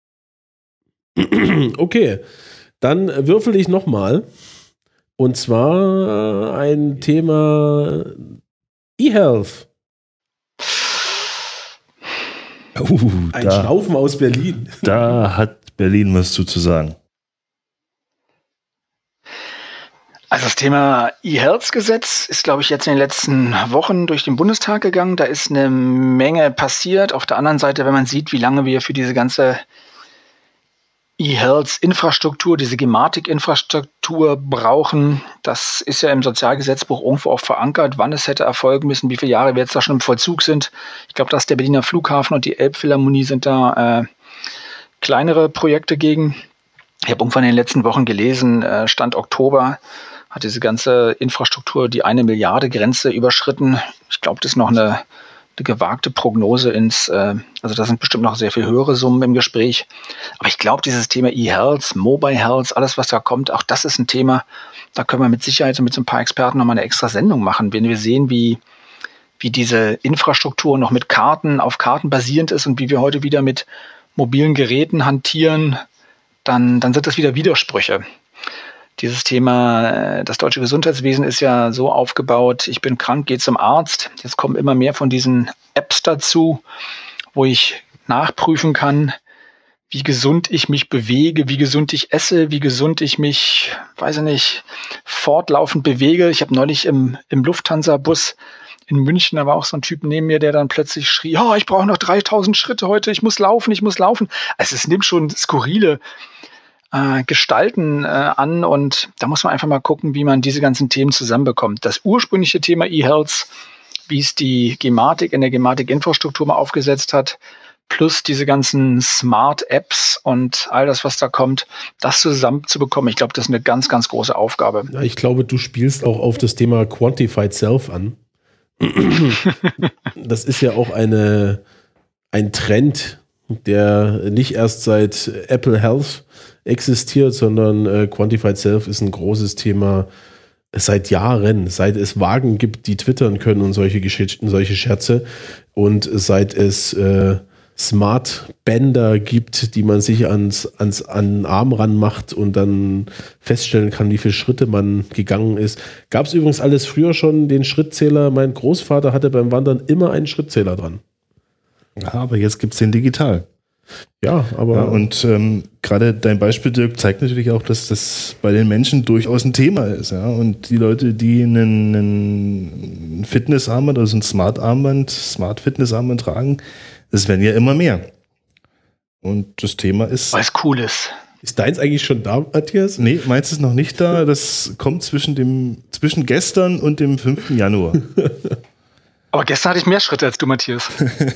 Okay, dann würfel ich nochmal. Und zwar ein Thema eHealth. Uh, Ein da, Schnaufen aus Berlin. da hat Berlin was zu, zu sagen. Also das Thema E-Health-Gesetz ist, glaube ich, jetzt in den letzten Wochen durch den Bundestag gegangen. Da ist eine Menge passiert. Auf der anderen Seite, wenn man sieht, wie lange wir für diese ganze E-Health-Infrastruktur, diese Gematik-Infrastruktur brauchen, das ist ja im Sozialgesetzbuch irgendwo auch verankert, wann es hätte erfolgen müssen, wie viele Jahre wir jetzt da schon im Vollzug sind. Ich glaube, dass der Berliner Flughafen und die Elbphilharmonie sind da äh, kleinere Projekte gegen. Ich habe irgendwann in den letzten Wochen gelesen, äh, Stand Oktober hat diese ganze Infrastruktur die eine Milliarde Grenze überschritten. Ich glaube, das ist noch eine eine gewagte Prognose ins, äh, also da sind bestimmt noch sehr viel höhere Summen im Gespräch. Aber ich glaube, dieses Thema E-Health, Mobile Health, alles was da kommt, auch das ist ein Thema, da können wir mit Sicherheit mit so ein paar Experten nochmal eine extra Sendung machen, wenn wir sehen, wie, wie diese Infrastruktur noch mit Karten, auf Karten basierend ist und wie wir heute wieder mit mobilen Geräten hantieren, dann, dann sind das wieder Widersprüche. Dieses Thema, das deutsche Gesundheitswesen ist ja so aufgebaut, ich bin krank, gehe zum Arzt. Jetzt kommen immer mehr von diesen Apps dazu, wo ich nachprüfen kann, wie gesund ich mich bewege, wie gesund ich esse, wie gesund ich mich, weiß ich nicht, fortlaufend bewege. Ich habe neulich im, im Lufthansa-Bus in München, da war auch so ein Typ neben mir, der dann plötzlich schrie, oh, ich brauche noch dreitausend Schritte heute, ich muss laufen, ich muss laufen. Also es nimmt schon skurrile Äh, Gestalten äh, an und da muss man einfach mal gucken, wie man diese ganzen Themen zusammenbekommt. Das ursprüngliche Thema E-Health, wie es die Gematik in der Gematik-Infrastruktur mal aufgesetzt hat, plus diese ganzen Smart-Apps und all das, was da kommt, das zusammenzubekommen, ich glaube, das ist eine ganz, ganz große Aufgabe. Ja, ich glaube, du spielst auch auf das Thema Quantified Self an. Das ist ja auch eine, ein Trend, der nicht erst seit Apple Health existiert, sondern äh, Quantified Self ist ein großes Thema seit Jahren, seit es Wagen gibt, die twittern können und solche Geschichten, solche Scherze und seit es äh, Smart Bänder gibt, die man sich ans, ans an den Arm ranmacht und dann feststellen kann, wie viele Schritte man gegangen ist. Gab es übrigens alles früher schon, den Schrittzähler. Mein Großvater hatte beim Wandern immer einen Schrittzähler dran. Ja, aber jetzt gibt es den digital. Ja, aber. Ja, und ähm, gerade dein Beispiel, Dirk, zeigt natürlich auch, dass das bei den Menschen durchaus ein Thema ist. Ja? Und die Leute, die einen, einen Fitnessarmband, also ein Smart-Armband, Smart-Fitness-Armband tragen, das werden ja immer mehr. Und das Thema ist. Weil es cool ist. Ist deins eigentlich schon da, Matthias? Nee, meins ist noch nicht da. Das kommt zwischen dem, zwischen gestern und dem fünften Januar. Aber gestern hatte ich mehr Schritte als du, Matthias.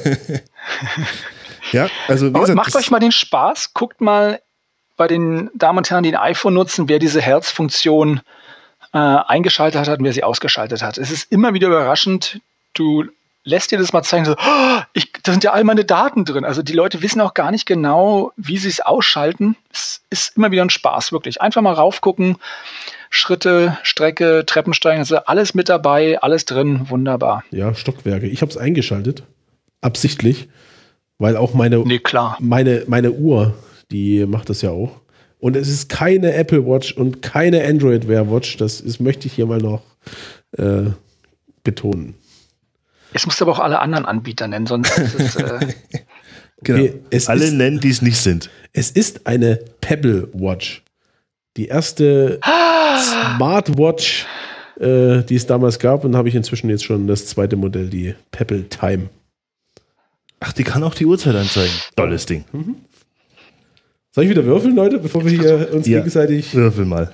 Ja, also wie Aber gesagt, macht euch mal den Spaß, guckt mal bei den Damen und Herren, die ein iPhone nutzen, wer diese Herzfunktion äh, eingeschaltet hat und wer sie ausgeschaltet hat. Es ist immer wieder überraschend, du lässt dir das mal zeigen, so, oh, ich, da sind ja all meine Daten drin. Also die Leute wissen auch gar nicht genau, wie sie es ausschalten. Es ist immer wieder ein Spaß, wirklich. Einfach mal raufgucken, Schritte, Strecke, Treppensteigen, also alles mit dabei, alles drin, wunderbar. Ja, Stockwerke. Ich habe es eingeschaltet, absichtlich. Weil auch meine, nee, klar. meine, meine Uhr, die macht das ja auch. Und es ist keine Apple Watch und keine Android Wear Watch. Das ist, möchte ich hier mal noch äh, betonen. Es musst du aber auch alle anderen Anbieter nennen, sonst ist es. Äh genau. Okay, es alle ist, nennen, die es nicht sind. Es ist eine Pebble Watch. Die erste ah! Smartwatch, äh, die es damals gab. Und habe ich inzwischen jetzt schon das zweite Modell, die Pebble Time. Ach, die kann auch die Uhrzeit anzeigen. Tolles Ding. Mhm. Soll ich wieder würfeln, Leute, bevor wir hier uns ja, gegenseitig... Würfel mal.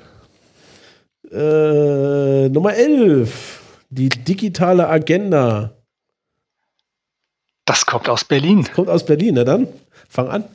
Äh, Nummer elf. Die digitale Agenda. Das kommt aus Berlin. Das kommt aus Berlin, na dann, fang an.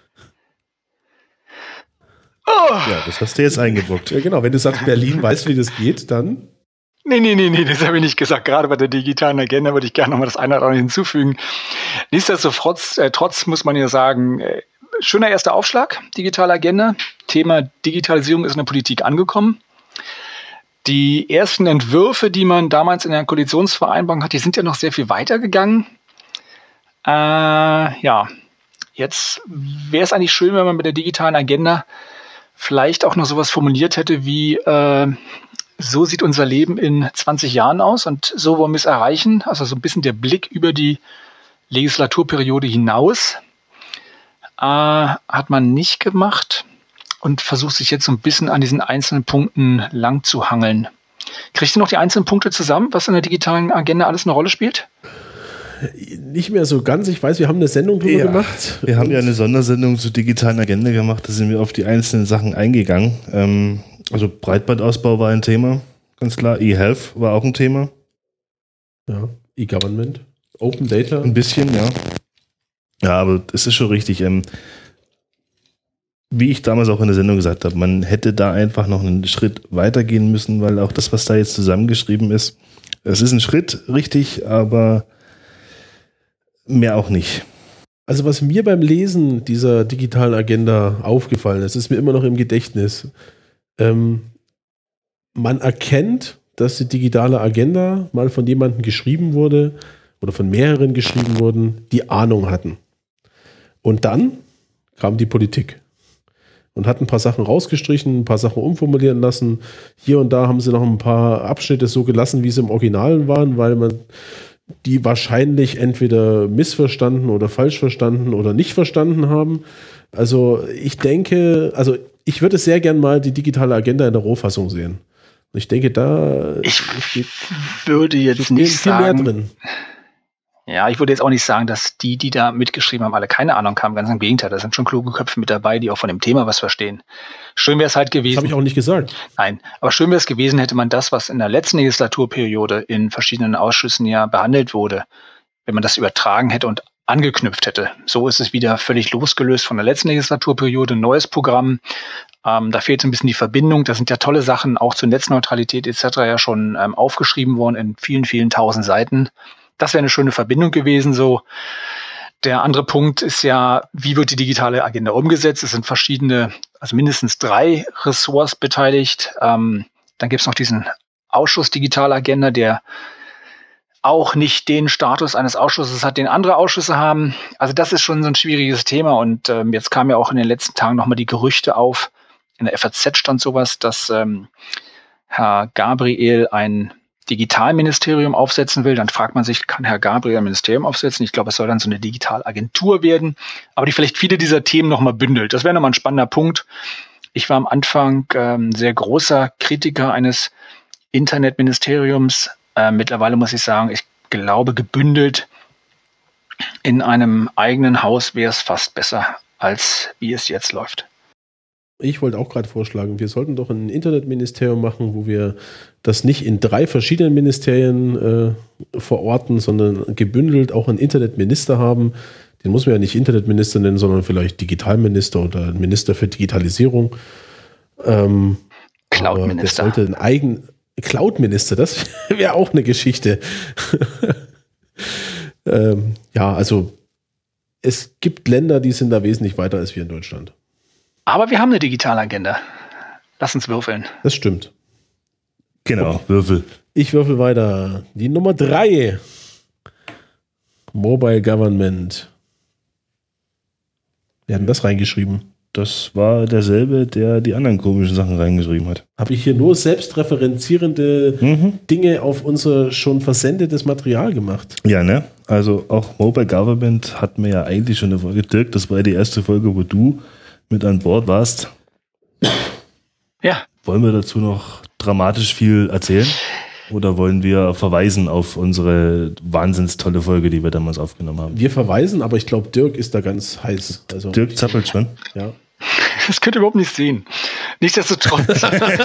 Oh. Ja, das hast du jetzt eingebrockt. Ja, genau, wenn du sagst, Berlin weißt, wie das geht, dann... Nee, nee, nee, nee, das habe ich nicht gesagt. Gerade bei der digitalen Agenda würde ich gerne noch mal das eine oder andere hinzufügen. Nichtsdestotrotz äh, trotz muss man ja sagen, äh, schöner erster Aufschlag, digitale Agenda. Thema Digitalisierung ist in der Politik angekommen. Die ersten Entwürfe, die man damals in der Koalitionsvereinbarung hat, die sind ja noch sehr viel weiter gegangen. Äh, ja, jetzt wäre es eigentlich schön, wenn man mit der digitalen Agenda vielleicht auch noch sowas formuliert hätte wie äh, so sieht unser Leben in zwanzig Jahren aus und so wollen wir es erreichen. Also so ein bisschen der Blick über die Legislaturperiode hinaus äh, hat man nicht gemacht und versucht sich jetzt so ein bisschen an diesen einzelnen Punkten lang zu hangeln. Kriegst du noch die einzelnen Punkte zusammen, was in der digitalen Agenda alles eine Rolle spielt? Nicht mehr so ganz. Ich weiß, wir haben eine Sendung drüber ja, gemacht. Wir haben ja eine Sondersendung zur digitalen Agenda gemacht. Da sind wir auf die einzelnen Sachen eingegangen. Ähm, also Breitbandausbau war ein Thema, ganz klar. E-Health war auch ein Thema. Ja, E-Government. Open Data. Ein bisschen, ja. Ja, aber es ist schon richtig. Ähm, wie ich damals auch in der Sendung gesagt habe, man hätte da einfach noch einen Schritt weitergehen müssen, weil auch das, was da jetzt zusammengeschrieben ist, es ist ein Schritt, richtig, aber mehr auch nicht. Also was mir beim Lesen dieser digitalen Agenda aufgefallen ist, ist mir immer noch im Gedächtnis. Ähm, man erkennt, dass die digitale Agenda mal von jemandem geschrieben wurde oder von mehreren geschrieben wurden, die Ahnung hatten. Und dann kam die Politik und hat ein paar Sachen rausgestrichen, ein paar Sachen umformulieren lassen. Hier und da haben sie noch ein paar Abschnitte so gelassen, wie sie im Original waren, weil man die wahrscheinlich entweder missverstanden oder falsch verstanden oder nicht verstanden haben. Also ich denke, also ich würde sehr gern mal die digitale Agenda in der Rohfassung sehen. Und ich denke, da ich steht, würde jetzt steht nicht viel sagen, mehr drin. Ja, ich würde jetzt auch nicht sagen, dass die, die da mitgeschrieben haben, alle keine Ahnung haben. Ganz im Gegenteil, da sind schon kluge Köpfe mit dabei, die auch von dem Thema was verstehen. Schön wäre es halt gewesen. Das habe ich auch nicht gesagt. Nein, aber schön wäre es gewesen, hätte man das, was in der letzten Legislaturperiode in verschiedenen Ausschüssen ja behandelt wurde, wenn man das übertragen hätte und angeknüpft hätte. So ist es wieder völlig losgelöst von der letzten Legislaturperiode, ein neues Programm. Ähm, da fehlt so ein bisschen die Verbindung. Da sind ja tolle Sachen auch zur Netzneutralität et cetera ja schon ähm, aufgeschrieben worden in vielen, vielen tausend Seiten. Das wäre eine schöne Verbindung gewesen. So, der andere Punkt ist ja, wie wird die digitale Agenda umgesetzt? Es sind verschiedene, also mindestens drei Ressorts beteiligt. Ähm, dann gibt es noch diesen Ausschuss Digitale Agenda, der auch nicht den Status eines Ausschusses hat, den andere Ausschüsse haben. Also das ist schon so ein schwieriges Thema. Und ähm, jetzt kamen ja auch in den letzten Tagen nochmal die Gerüchte auf. In der F A Z stand sowas, dass ähm, Herr Gabriel ein Digitalministerium aufsetzen will. Dann fragt man sich, kann Herr Gabriel ein Ministerium aufsetzen? Ich glaube, es soll dann so eine Digitalagentur werden, aber die vielleicht viele dieser Themen nochmal bündelt. Das wäre nochmal ein spannender Punkt. Ich war am Anfang ähm, sehr großer Kritiker eines Internetministeriums. Äh, mittlerweile muss ich sagen, ich glaube, gebündelt in einem eigenen Haus wäre es fast besser, als wie es jetzt läuft. Ich wollte auch gerade vorschlagen, wir sollten doch ein Internetministerium machen, wo wir das nicht in drei verschiedenen Ministerien äh, verorten, sondern gebündelt auch einen Internetminister haben. Den muss man ja nicht Internetminister nennen, sondern vielleicht Digitalminister oder Minister für Digitalisierung. Ähm, Cloud-Minister. Der sollte ein eigen Cloud-Minister, das wäre auch eine Geschichte. ähm, ja, also es gibt Länder, die sind da wesentlich weiter als wir in Deutschland. Aber wir haben eine digitale Agenda. Lass uns würfeln. Das stimmt. Genau, okay. Würfel. Ich würfel weiter. Die Nummer drei. Mobile Government. Wer hat denn das reingeschrieben? Das war derselbe, der die anderen komischen Sachen reingeschrieben hat. Habe ich hier nur selbstreferenzierende mhm. Dinge auf unser schon versendetes Material gemacht? Ja, ne? Also auch Mobile Government hatten wir ja eigentlich schon eine Folge. Dirk, das war die erste Folge, wo du mit an Bord warst. Ja. Wollen wir dazu noch dramatisch viel erzählen? Oder wollen wir verweisen auf unsere wahnsinns tolle Folge, die wir damals aufgenommen haben? Wir verweisen, aber ich glaube, Dirk ist da ganz heiß. Also, Dirk zappelt schon. Ja. Das könnt ihr überhaupt nicht sehen. Nichtsdestotrotz.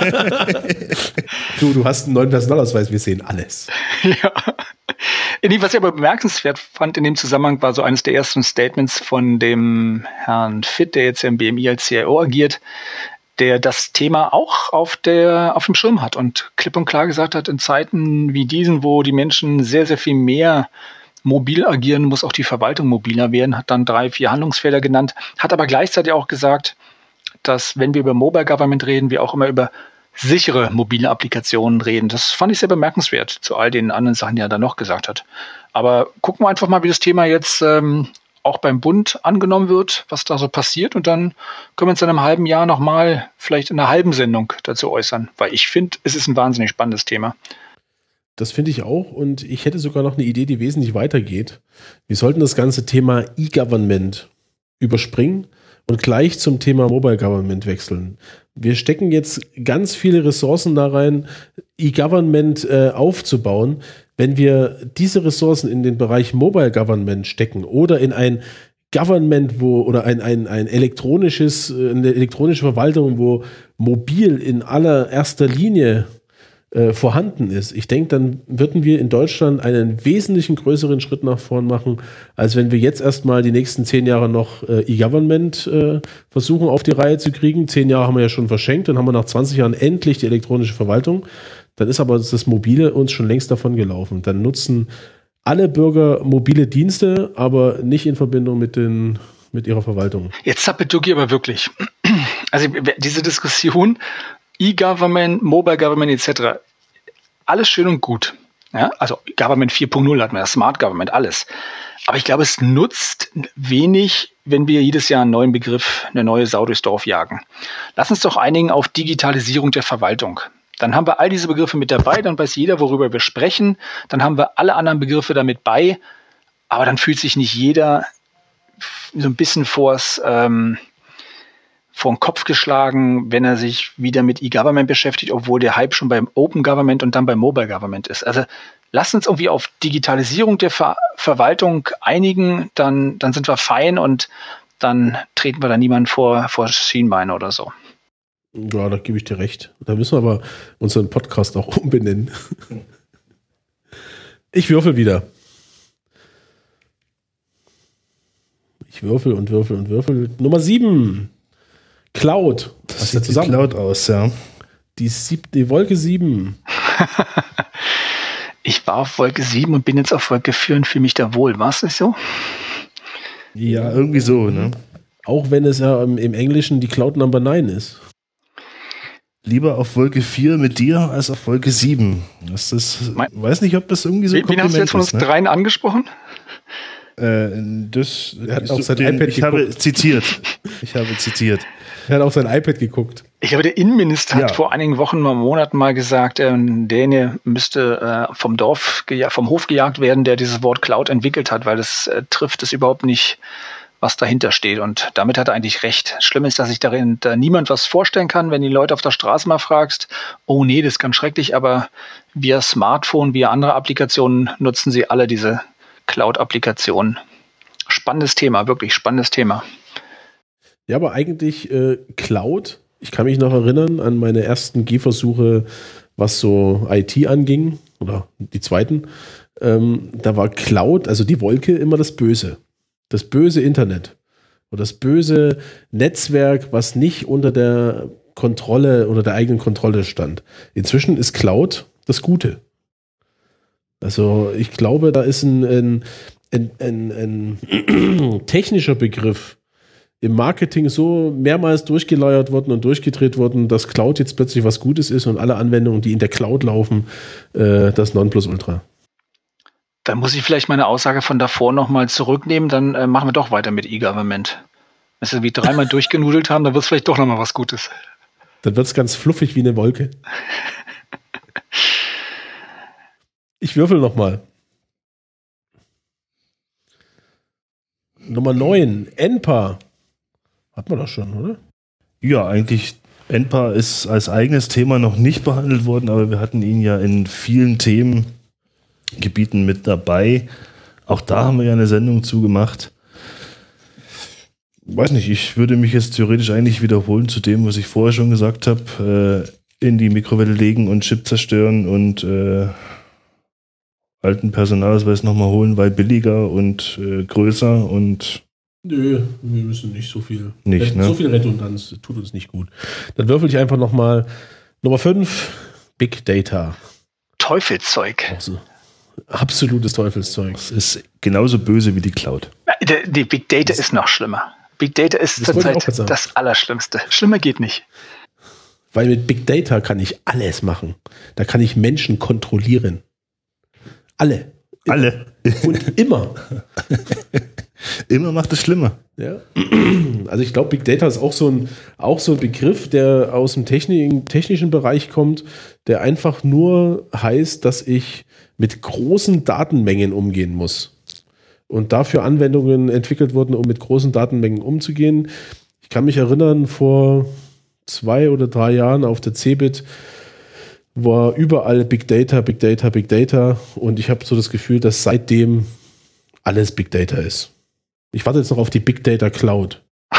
du, du hast einen neuen Personalausweis, wir sehen alles. Ja. Was ich aber bemerkenswert fand in dem Zusammenhang, war so eines der ersten Statements von dem Herrn Fitt, der jetzt im B M I als C I O agiert, der das Thema auch auf der auf dem Schirm hat und klipp und klar gesagt hat, in Zeiten wie diesen, wo die Menschen sehr, sehr viel mehr mobil agieren, muss auch die Verwaltung mobiler werden, hat dann drei, vier Handlungsfelder genannt, hat aber gleichzeitig auch gesagt, dass, wenn wir über Mobile Government reden, wir auch immer über sichere mobile Applikationen reden. Das fand ich sehr bemerkenswert, zu all den anderen Sachen, die er da noch gesagt hat. Aber gucken wir einfach mal, wie das Thema jetzt ähm, auch beim Bund angenommen wird, was da so passiert. Und dann können wir uns in einem halben Jahr nochmal vielleicht in einer halben Sendung dazu äußern. Weil ich finde, es ist ein wahnsinnig spannendes Thema. Das finde ich auch. Und ich hätte sogar noch eine Idee, die wesentlich weitergeht. Wir sollten das ganze Thema E-Government überspringen und gleich zum Thema Mobile Government wechseln. Wir stecken jetzt ganz viele Ressourcen da rein, E-Government äh, aufzubauen. Wenn wir diese Ressourcen in den Bereich Mobile Government stecken oder in ein Government, wo oder ein, ein, ein elektronisches, eine elektronische Verwaltung, wo mobil in allererster Linie äh, vorhanden ist, ich denke, dann würden wir in Deutschland einen wesentlichen größeren Schritt nach vorn machen, als wenn wir jetzt erstmal die nächsten zehn Jahre noch äh, E-Government äh, versuchen auf die Reihe zu kriegen. Zehn Jahre haben wir ja schon verschenkt, dann haben wir nach zwanzig Jahren endlich die elektronische Verwaltung. Dann ist aber das Mobile uns schon längst davon gelaufen. Dann nutzen alle Bürger mobile Dienste, aber nicht in Verbindung mit den mit ihrer Verwaltung. Jetzt zappelt Dugi aber wirklich. Also diese Diskussion, E-Government, Mobile Government et cetera, alles schön und gut. Ja, also Government vier Punkt null hatten wir, Smart Government, alles. Aber ich glaube, es nutzt wenig, wenn wir jedes Jahr einen neuen Begriff, eine neue Sau durchs Dorf jagen. Lass uns doch einigen auf Digitalisierung der Verwaltung. Dann haben wir all diese Begriffe mit dabei, dann weiß jeder, worüber wir sprechen. Dann haben wir alle anderen Begriffe damit bei. Aber dann fühlt sich nicht jeder so ein bisschen vors, ähm, vor den Kopf geschlagen, wenn er sich wieder mit E-Government beschäftigt, obwohl der Hype schon beim Open Government und dann beim Mobile Government ist. Also lasst uns irgendwie auf Digitalisierung der Ver- Verwaltung einigen, dann, dann sind wir fein und dann treten wir da niemanden vor, vor Schienbeine oder so. Ja, da gebe ich dir recht. Da müssen wir aber unseren Podcast auch umbenennen. Ich würfel wieder. Ich würfel und würfel und würfel. Nummer sieben. Cloud. Das sieht zusammen. Cloud aus, ja. Die, sieb, die Wolke sieben. Ich war auf Wolke sieben und bin jetzt auf Wolke vier und fühle mich da wohl. War es nicht so? Ja, irgendwie so, ne? Auch wenn es ja im, im Englischen die Cloud Number neun ist. Lieber auf Wolke vier mit dir als auf Wolke sieben. Das ist, mein, weiß nicht, ob das irgendwie so ein Kompliment ist. Wen hast du jetzt von uns ne? dreien angesprochen? Äh, das, er hat auf sein den, iPad ich geguckt. habe zitiert. Ich habe zitiert. Er hat auf sein iPad geguckt. Ich glaube, der Innenminister ja. hat vor einigen Wochen, mal Monaten mal gesagt, äh, Däne müsste äh, vom Dorf, geja- vom Hof gejagt werden, der dieses Wort Cloud entwickelt hat, weil es äh, trifft es überhaupt nicht, was dahinter steht. Und damit hat er eigentlich recht. Schlimm ist, dass sich darin da niemand was vorstellen kann, wenn die Leute auf der Straße mal fragst, oh nee, das ist ganz schrecklich, aber via Smartphone, via andere Applikationen nutzen sie alle diese Cloud-Applikationen. Spannendes Thema, wirklich spannendes Thema. Ja, aber eigentlich äh, Cloud, ich kann mich noch erinnern an meine ersten Gehversuche, was so I T anging, oder die zweiten, ähm, da war Cloud, also die Wolke, immer das Böse. Das böse Internet. Oder das böse Netzwerk, was nicht unter der Kontrolle oder der eigenen Kontrolle stand. Inzwischen ist Cloud das Gute. Also ich glaube, da ist ein, ein, ein, ein, ein technischer Begriff im Marketing so mehrmals durchgeleiert worden und durchgedreht worden, dass Cloud jetzt plötzlich was Gutes ist und alle Anwendungen, die in der Cloud laufen, äh, das Nonplusultra. Dann muss ich vielleicht meine Aussage von davor nochmal zurücknehmen, dann äh, machen wir doch weiter mit E-Government. Wenn wir wie dreimal durchgenudelt haben, dann wird es vielleicht doch nochmal was Gutes. Dann wird es ganz fluffig wie eine Wolke. Ich würfel nochmal. Nummer neun, N P A. Hat man doch schon, oder? Ja, eigentlich, N P A ist als eigenes Thema noch nicht behandelt worden, aber wir hatten ihn ja in vielen Themengebieten mit dabei. Auch da haben wir ja eine Sendung zugemacht. Weiß nicht, ich würde mich jetzt theoretisch eigentlich wiederholen zu dem, was ich vorher schon gesagt habe. Äh, in die Mikrowelle legen und Chip zerstören und äh, alten Personalausweis nochmal holen, weil billiger und äh, größer und nö, wir müssen nicht so viel. Nicht, ne? So viel Redundanz tut uns nicht gut. Dann würfel ich einfach nochmal Nummer fünf, Big Data. Teufelszeug. Auch so. Absolutes Teufelszeug. Das ist genauso böse wie die Cloud. Die, die Big Data ist noch schlimmer. Big Data ist Das wollte ich auch zurzeit gerade sagen. das Allerschlimmste. Schlimmer geht nicht. Weil mit Big Data kann ich alles machen. Da kann ich Menschen kontrollieren. Alle. Alle. Und immer. Immer macht es schlimmer. Ja. Also ich glaube, Big Data ist auch so ein, auch so ein Begriff, der aus dem Techni- technischen Bereich kommt, der einfach nur heißt, dass ich mit großen Datenmengen umgehen muss. Und dafür Anwendungen entwickelt wurden, um mit großen Datenmengen umzugehen. Ich kann mich erinnern, vor zwei oder drei Jahren auf der CeBIT war überall Big Data, Big Data, Big Data. Und ich habe so das Gefühl, dass seitdem alles Big Data ist. Ich warte jetzt noch auf die Big Data Cloud.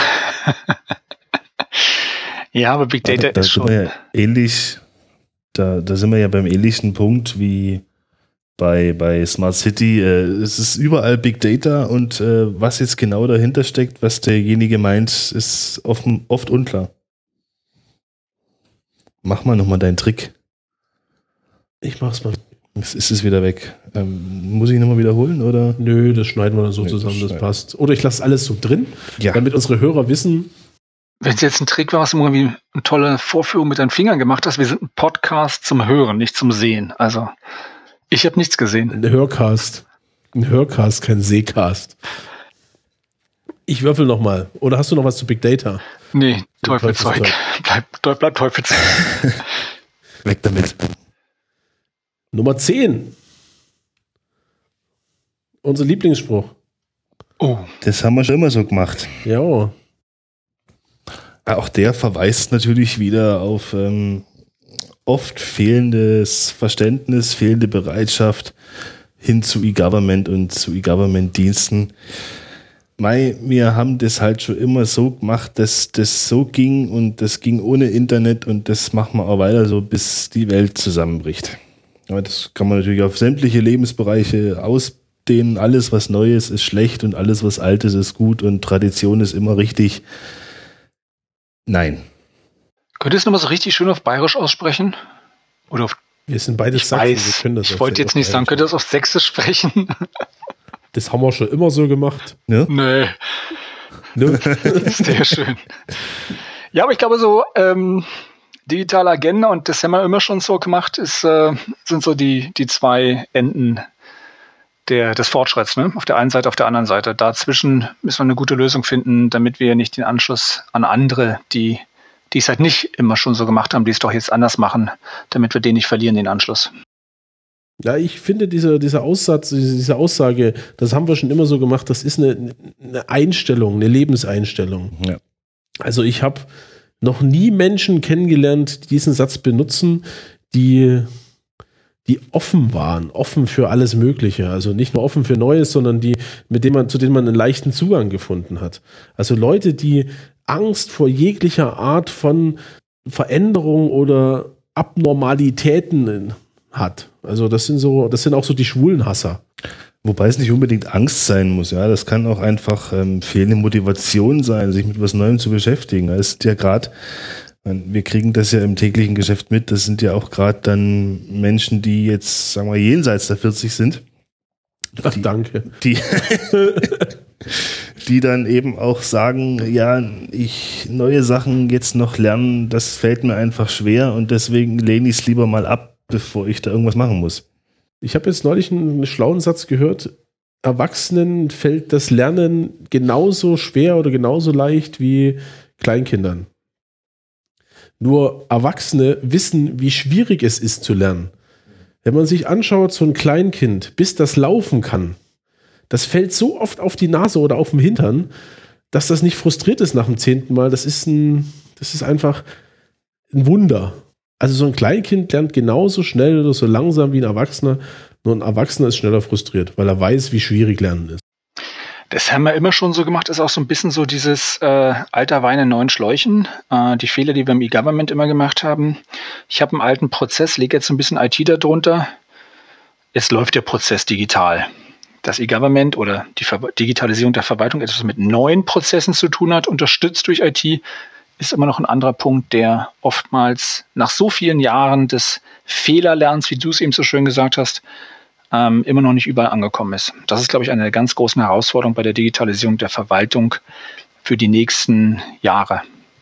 Ja, aber Big Data da, da ist schon. Ja ähnlich, da, da sind wir ja beim ähnlichen Punkt wie bei, bei Smart City. Äh, es ist überall Big Data und äh, was jetzt genau dahinter steckt, was derjenige meint, ist oft, oft unklar. Mach mal nochmal deinen Trick. Ich mach's mal. Jetzt ist es wieder weg. Ähm, muss ich nochmal wiederholen, oder? Nö, das schneiden wir dann so Nee, zusammen, das schneiden. passt. Oder ich lasse alles so drin, Ja. damit unsere Hörer wissen, Wenn es jetzt ein Trick war, was du irgendwie eine tolle Vorführung mit deinen Fingern gemacht hast, wir sind ein Podcast zum Hören, nicht zum Sehen. Also, ich habe nichts gesehen. ein Hörcast. Ein Hörcast, kein Sehcast. Ich würfel nochmal. Oder hast du noch was zu Big Data? Nee, Teufelzeug. Teufelszeug. Bleib, bleib, bleib Teufelzeug. Weg damit. Nummer zehn. Unser Lieblingsspruch. Oh, Das haben wir schon immer so gemacht. Ja. Auch der verweist natürlich wieder auf ähm, oft fehlendes Verständnis, fehlende Bereitschaft hin zu E-Government und zu E-Government-Diensten. Mei, wir haben das halt schon immer so gemacht, dass das so ging und das ging ohne Internet und das machen wir auch weiter so, bis die Welt zusammenbricht. Aber das kann man natürlich auf sämtliche Lebensbereiche ausdehnen. Alles, was Neues, ist schlecht und alles, was Altes, ist gut und Tradition ist immer richtig. Nein. könnt ihr es nochmal so richtig schön auf Bayerisch aussprechen? Oder auf, Wir sind beide ich Sachsen. Wir weiß, können das ich auf wollte jetzt nicht sagen, Bayerisch. könnt ihr das auf Sächsisch sprechen? Das haben wir schon immer so gemacht. Ne? Nee, Ne? sehr schön. Ja, aber ich glaube so, ähm, digitale Agenda, und das haben wir immer schon so gemacht, ist, äh, sind so die, die zwei Enden der, des Fortschritts, ne? Auf der einen Seite, auf der anderen Seite. Dazwischen müssen wir eine gute Lösung finden, damit wir nicht den Anschluss an andere, die, die es halt nicht immer schon so gemacht haben, die es doch jetzt anders machen, damit wir den nicht verlieren, den Anschluss. Ja, ich finde diese, dieser Aussatz, diese, diese Aussage, das haben wir schon immer so gemacht, das ist eine, eine Einstellung, eine Lebenseinstellung. Ja. Also ich habe noch nie Menschen kennengelernt, die diesen Satz benutzen, die, die offen waren, offen für alles Mögliche. Also nicht nur offen für Neues, sondern die, mit denen man, zu denen man einen leichten Zugang gefunden hat. Also Leute, die Angst vor jeglicher Art von Veränderung oder Abnormalitäten hat. Also das sind so, das sind auch so die Schwulenhasser. Wobei es nicht unbedingt Angst sein muss, ja. Das kann auch einfach ähm, fehlende Motivation sein, sich mit was Neuem zu beschäftigen. Es sind ja gerade, wir kriegen das ja im täglichen Geschäft mit, das sind ja auch gerade dann Menschen, die jetzt, sagen wir, jenseits der vierzig sind. Ach, Die- danke. Die, die dann eben auch sagen, ja, ich neue Sachen jetzt noch lernen, das fällt mir einfach schwer und deswegen lehne ich es lieber mal ab, bevor ich da irgendwas machen muss. Ich habe jetzt neulich einen schlauen Satz gehört, Erwachsenen fällt das Lernen genauso schwer oder genauso leicht wie Kleinkindern. Nur Erwachsene wissen, wie schwierig es ist zu lernen. Wenn man sich anschaut, so ein Kleinkind, bis das laufen kann, das fällt so oft auf die Nase oder auf den Hintern, dass das nicht frustriert ist nach dem zehnten Mal. Das ist ein, das ist einfach ein Wunder. Also so ein Kleinkind lernt genauso schnell oder so langsam wie ein Erwachsener. Nur ein Erwachsener ist schneller frustriert, weil er weiß, wie schwierig Lernen ist. Das haben wir immer schon so gemacht, ist auch so ein bisschen so dieses äh, alter Wein in neuen Schläuchen. Äh, die Fehler, die wir im E-Government immer gemacht haben. Ich habe einen alten Prozess, lege jetzt ein bisschen I T darunter. Jetzt läuft der Prozess digital. Das E-Government oder die Ver- Digitalisierung der Verwaltung etwas mit neuen Prozessen zu tun hat, unterstützt durch I T, ist immer noch ein anderer Punkt, der oftmals nach so vielen Jahren des Fehlerlernens, wie du es eben so schön gesagt hast, ähm, immer noch nicht überall angekommen ist. Das ist, glaube ich, eine der ganz großen Herausforderungen bei der Digitalisierung der Verwaltung für die nächsten Jahre.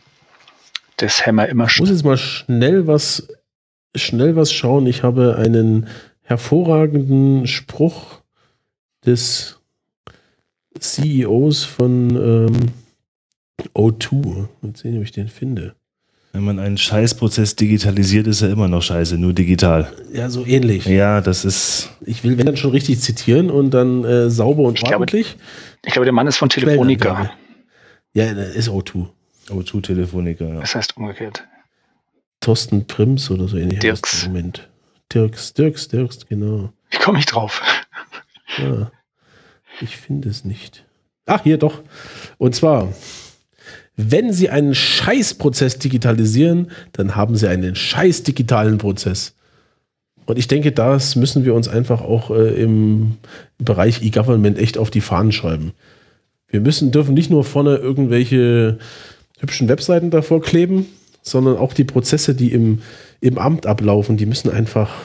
Das haben wir immer Ich muss schon. jetzt mal schnell was, schnell was schauen. Ich habe einen hervorragenden Spruch des C E Os von ähm, O zwei. Mal sehen, ob ich den finde. Wenn man einen Scheißprozess digitalisiert, ist er immer noch scheiße, nur digital. Ja, so ähnlich. Ja, das ist, Ich will, wenn dann schon richtig zitieren und dann äh, sauber und Ich glaube, ordentlich. Ich glaube, der Mann ist von Telefonica. Quellenangabe. Ja, das ist O zwei. O zwei Telefonica, ja. Das heißt umgekehrt. Thorsten Prims oder so ähnlich. Dirks. heißt der Moment. Dirks, Dirks, Dirks, genau. Wie komme ich drauf? Ja, ich finde es nicht. Ach, hier doch. Und zwar, wenn Sie einen Scheißprozess digitalisieren, dann haben Sie einen scheiß digitalen Prozess. Und ich denke, das müssen wir uns einfach auch äh, im Bereich E-Government echt auf die Fahnen schreiben. Wir müssen, dürfen nicht nur vorne irgendwelche hübschen Webseiten davor kleben, sondern auch die Prozesse, die im, im Amt ablaufen, die müssen einfach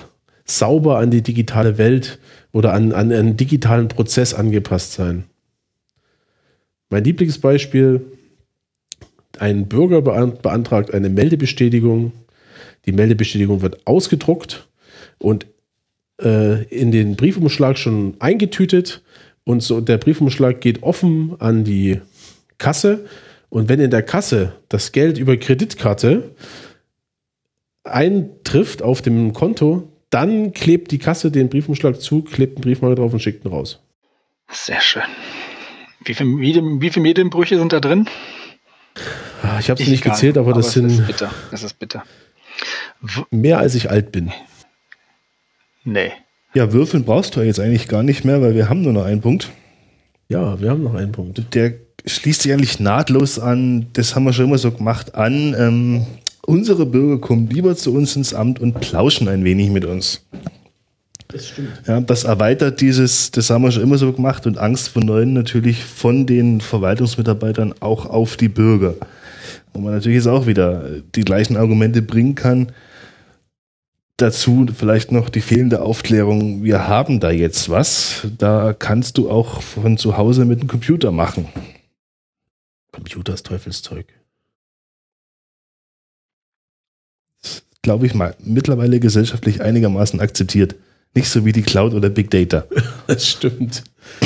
sauber an die digitale Welt oder an, an einen digitalen Prozess angepasst sein. Mein Lieblingsbeispiel: Ein Bürger beantragt eine Meldebestätigung. Die Meldebestätigung wird ausgedruckt und äh, in den Briefumschlag schon eingetütet. Und so der Briefumschlag geht offen an die Kasse. Und wenn in der Kasse das Geld über Kreditkarte eintrifft auf dem Konto, dann klebt die Kasse den Briefumschlag zu, klebt einen Briefmarke drauf und schickt ihn raus. Sehr schön. Wie viele Medien, wie viele Medienbrüche sind da drin? Ich habe es nicht gezählt, aber, aber das sind ist bitter. Das ist bitter. W- mehr als ich alt bin. Nee. Ja, würfeln brauchst du ja jetzt eigentlich gar nicht mehr, weil wir haben nur noch einen Punkt. Ja, wir haben noch einen Punkt. Der schließt sich eigentlich nahtlos an, das haben wir schon immer so gemacht, an. Ähm, unsere Bürger kommen lieber zu uns ins Amt und plauschen ein wenig mit uns. Das stimmt. Ja, das erweitert dieses, das haben wir schon immer so gemacht, und Angst vor Neuen natürlich von den Verwaltungsmitarbeitern auch auf die Bürger. Wo man natürlich jetzt auch wieder die gleichen Argumente bringen kann. Dazu vielleicht noch die fehlende Aufklärung, wir haben da jetzt was, da kannst du auch von zu Hause mit dem Computer machen. Computer ist Teufelszeug. Glaube ich mal, mittlerweile gesellschaftlich einigermaßen akzeptiert. Nicht so wie die Cloud oder Big Data. Das stimmt.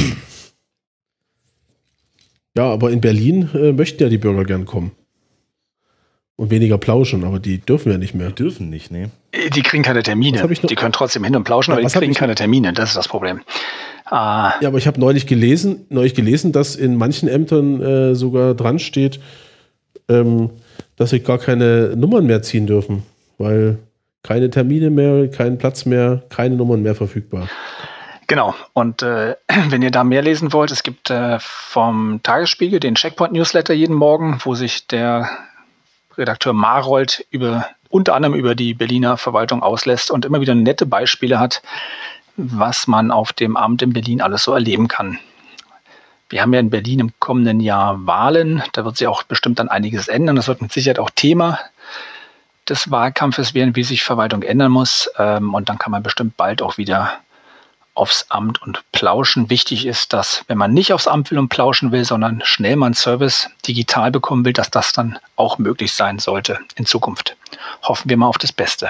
Ja, aber in Berlin äh, möchten ja die Bürger gern kommen. Und weniger plauschen, aber die dürfen ja nicht mehr. Die dürfen nicht, ne? Die kriegen keine Termine. Die können trotzdem hin und plauschen, ja, aber die kriegen keine Termine. Das ist das Problem. Ah. Ja, aber ich habe neulich gelesen, neulich gelesen, dass in manchen Ämtern äh, sogar dran steht, ähm, dass sie gar keine Nummern mehr ziehen dürfen, weil keine Termine mehr, kein Platz mehr, keine Nummern mehr verfügbar. Genau. Und äh, wenn ihr da mehr lesen wollt, es gibt äh, vom Tagesspiegel den Checkpoint-Newsletter jeden Morgen, wo sich der Redakteur Marold über, unter anderem über die Berliner Verwaltung auslässt und immer wieder nette Beispiele hat, was man auf dem Amt in Berlin alles so erleben kann. Wir haben ja in Berlin im kommenden Jahr Wahlen. Da wird sich auch bestimmt dann einiges ändern. Das wird mit Sicherheit auch Thema des Wahlkampfes werden, wie sich Verwaltung ändern muss. Und dann kann man bestimmt bald auch wieder aufs Amt und plauschen. Wichtig ist, dass, wenn man nicht aufs Amt will und plauschen will, sondern schnell mal einen Service digital bekommen will, dass das dann auch möglich sein sollte in Zukunft. Hoffen wir mal auf das Beste.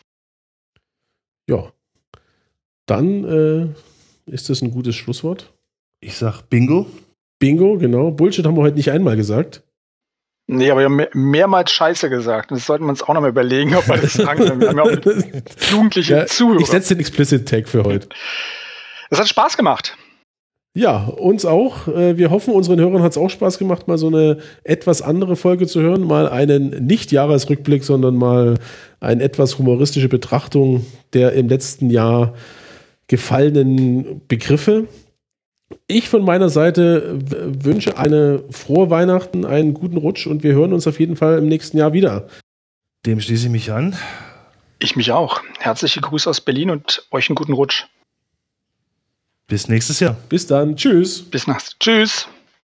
Ja, dann äh, ist das ein gutes Schlusswort. Ich sag Bingo. Bingo, genau. Bullshit haben wir heute nicht einmal gesagt. Nee, aber wir haben mehr, mehrmals Scheiße gesagt. Das sollten wir uns auch noch mal überlegen, ob wir das sagen. Wir haben ja auch mit Jugendlichen ja, Zuhörer. Ich setze den Explicit Tag für heute. Es hat Spaß gemacht. Ja, uns auch. Wir hoffen, unseren Hörern hat es auch Spaß gemacht, mal so eine etwas andere Folge zu hören. Mal einen Nicht-Jahresrückblick, sondern mal eine etwas humoristische Betrachtung der im letzten Jahr gefallenen Begriffe. Ich von meiner Seite wünsche eine frohe Weihnachten, einen guten Rutsch und wir hören uns auf jeden Fall im nächsten Jahr wieder. Dem schließe ich mich an. Ich mich auch. Herzliche Grüße aus Berlin und euch einen guten Rutsch. Bis nächstes Jahr. Bis dann. Tschüss. Bis nachts. Tschüss.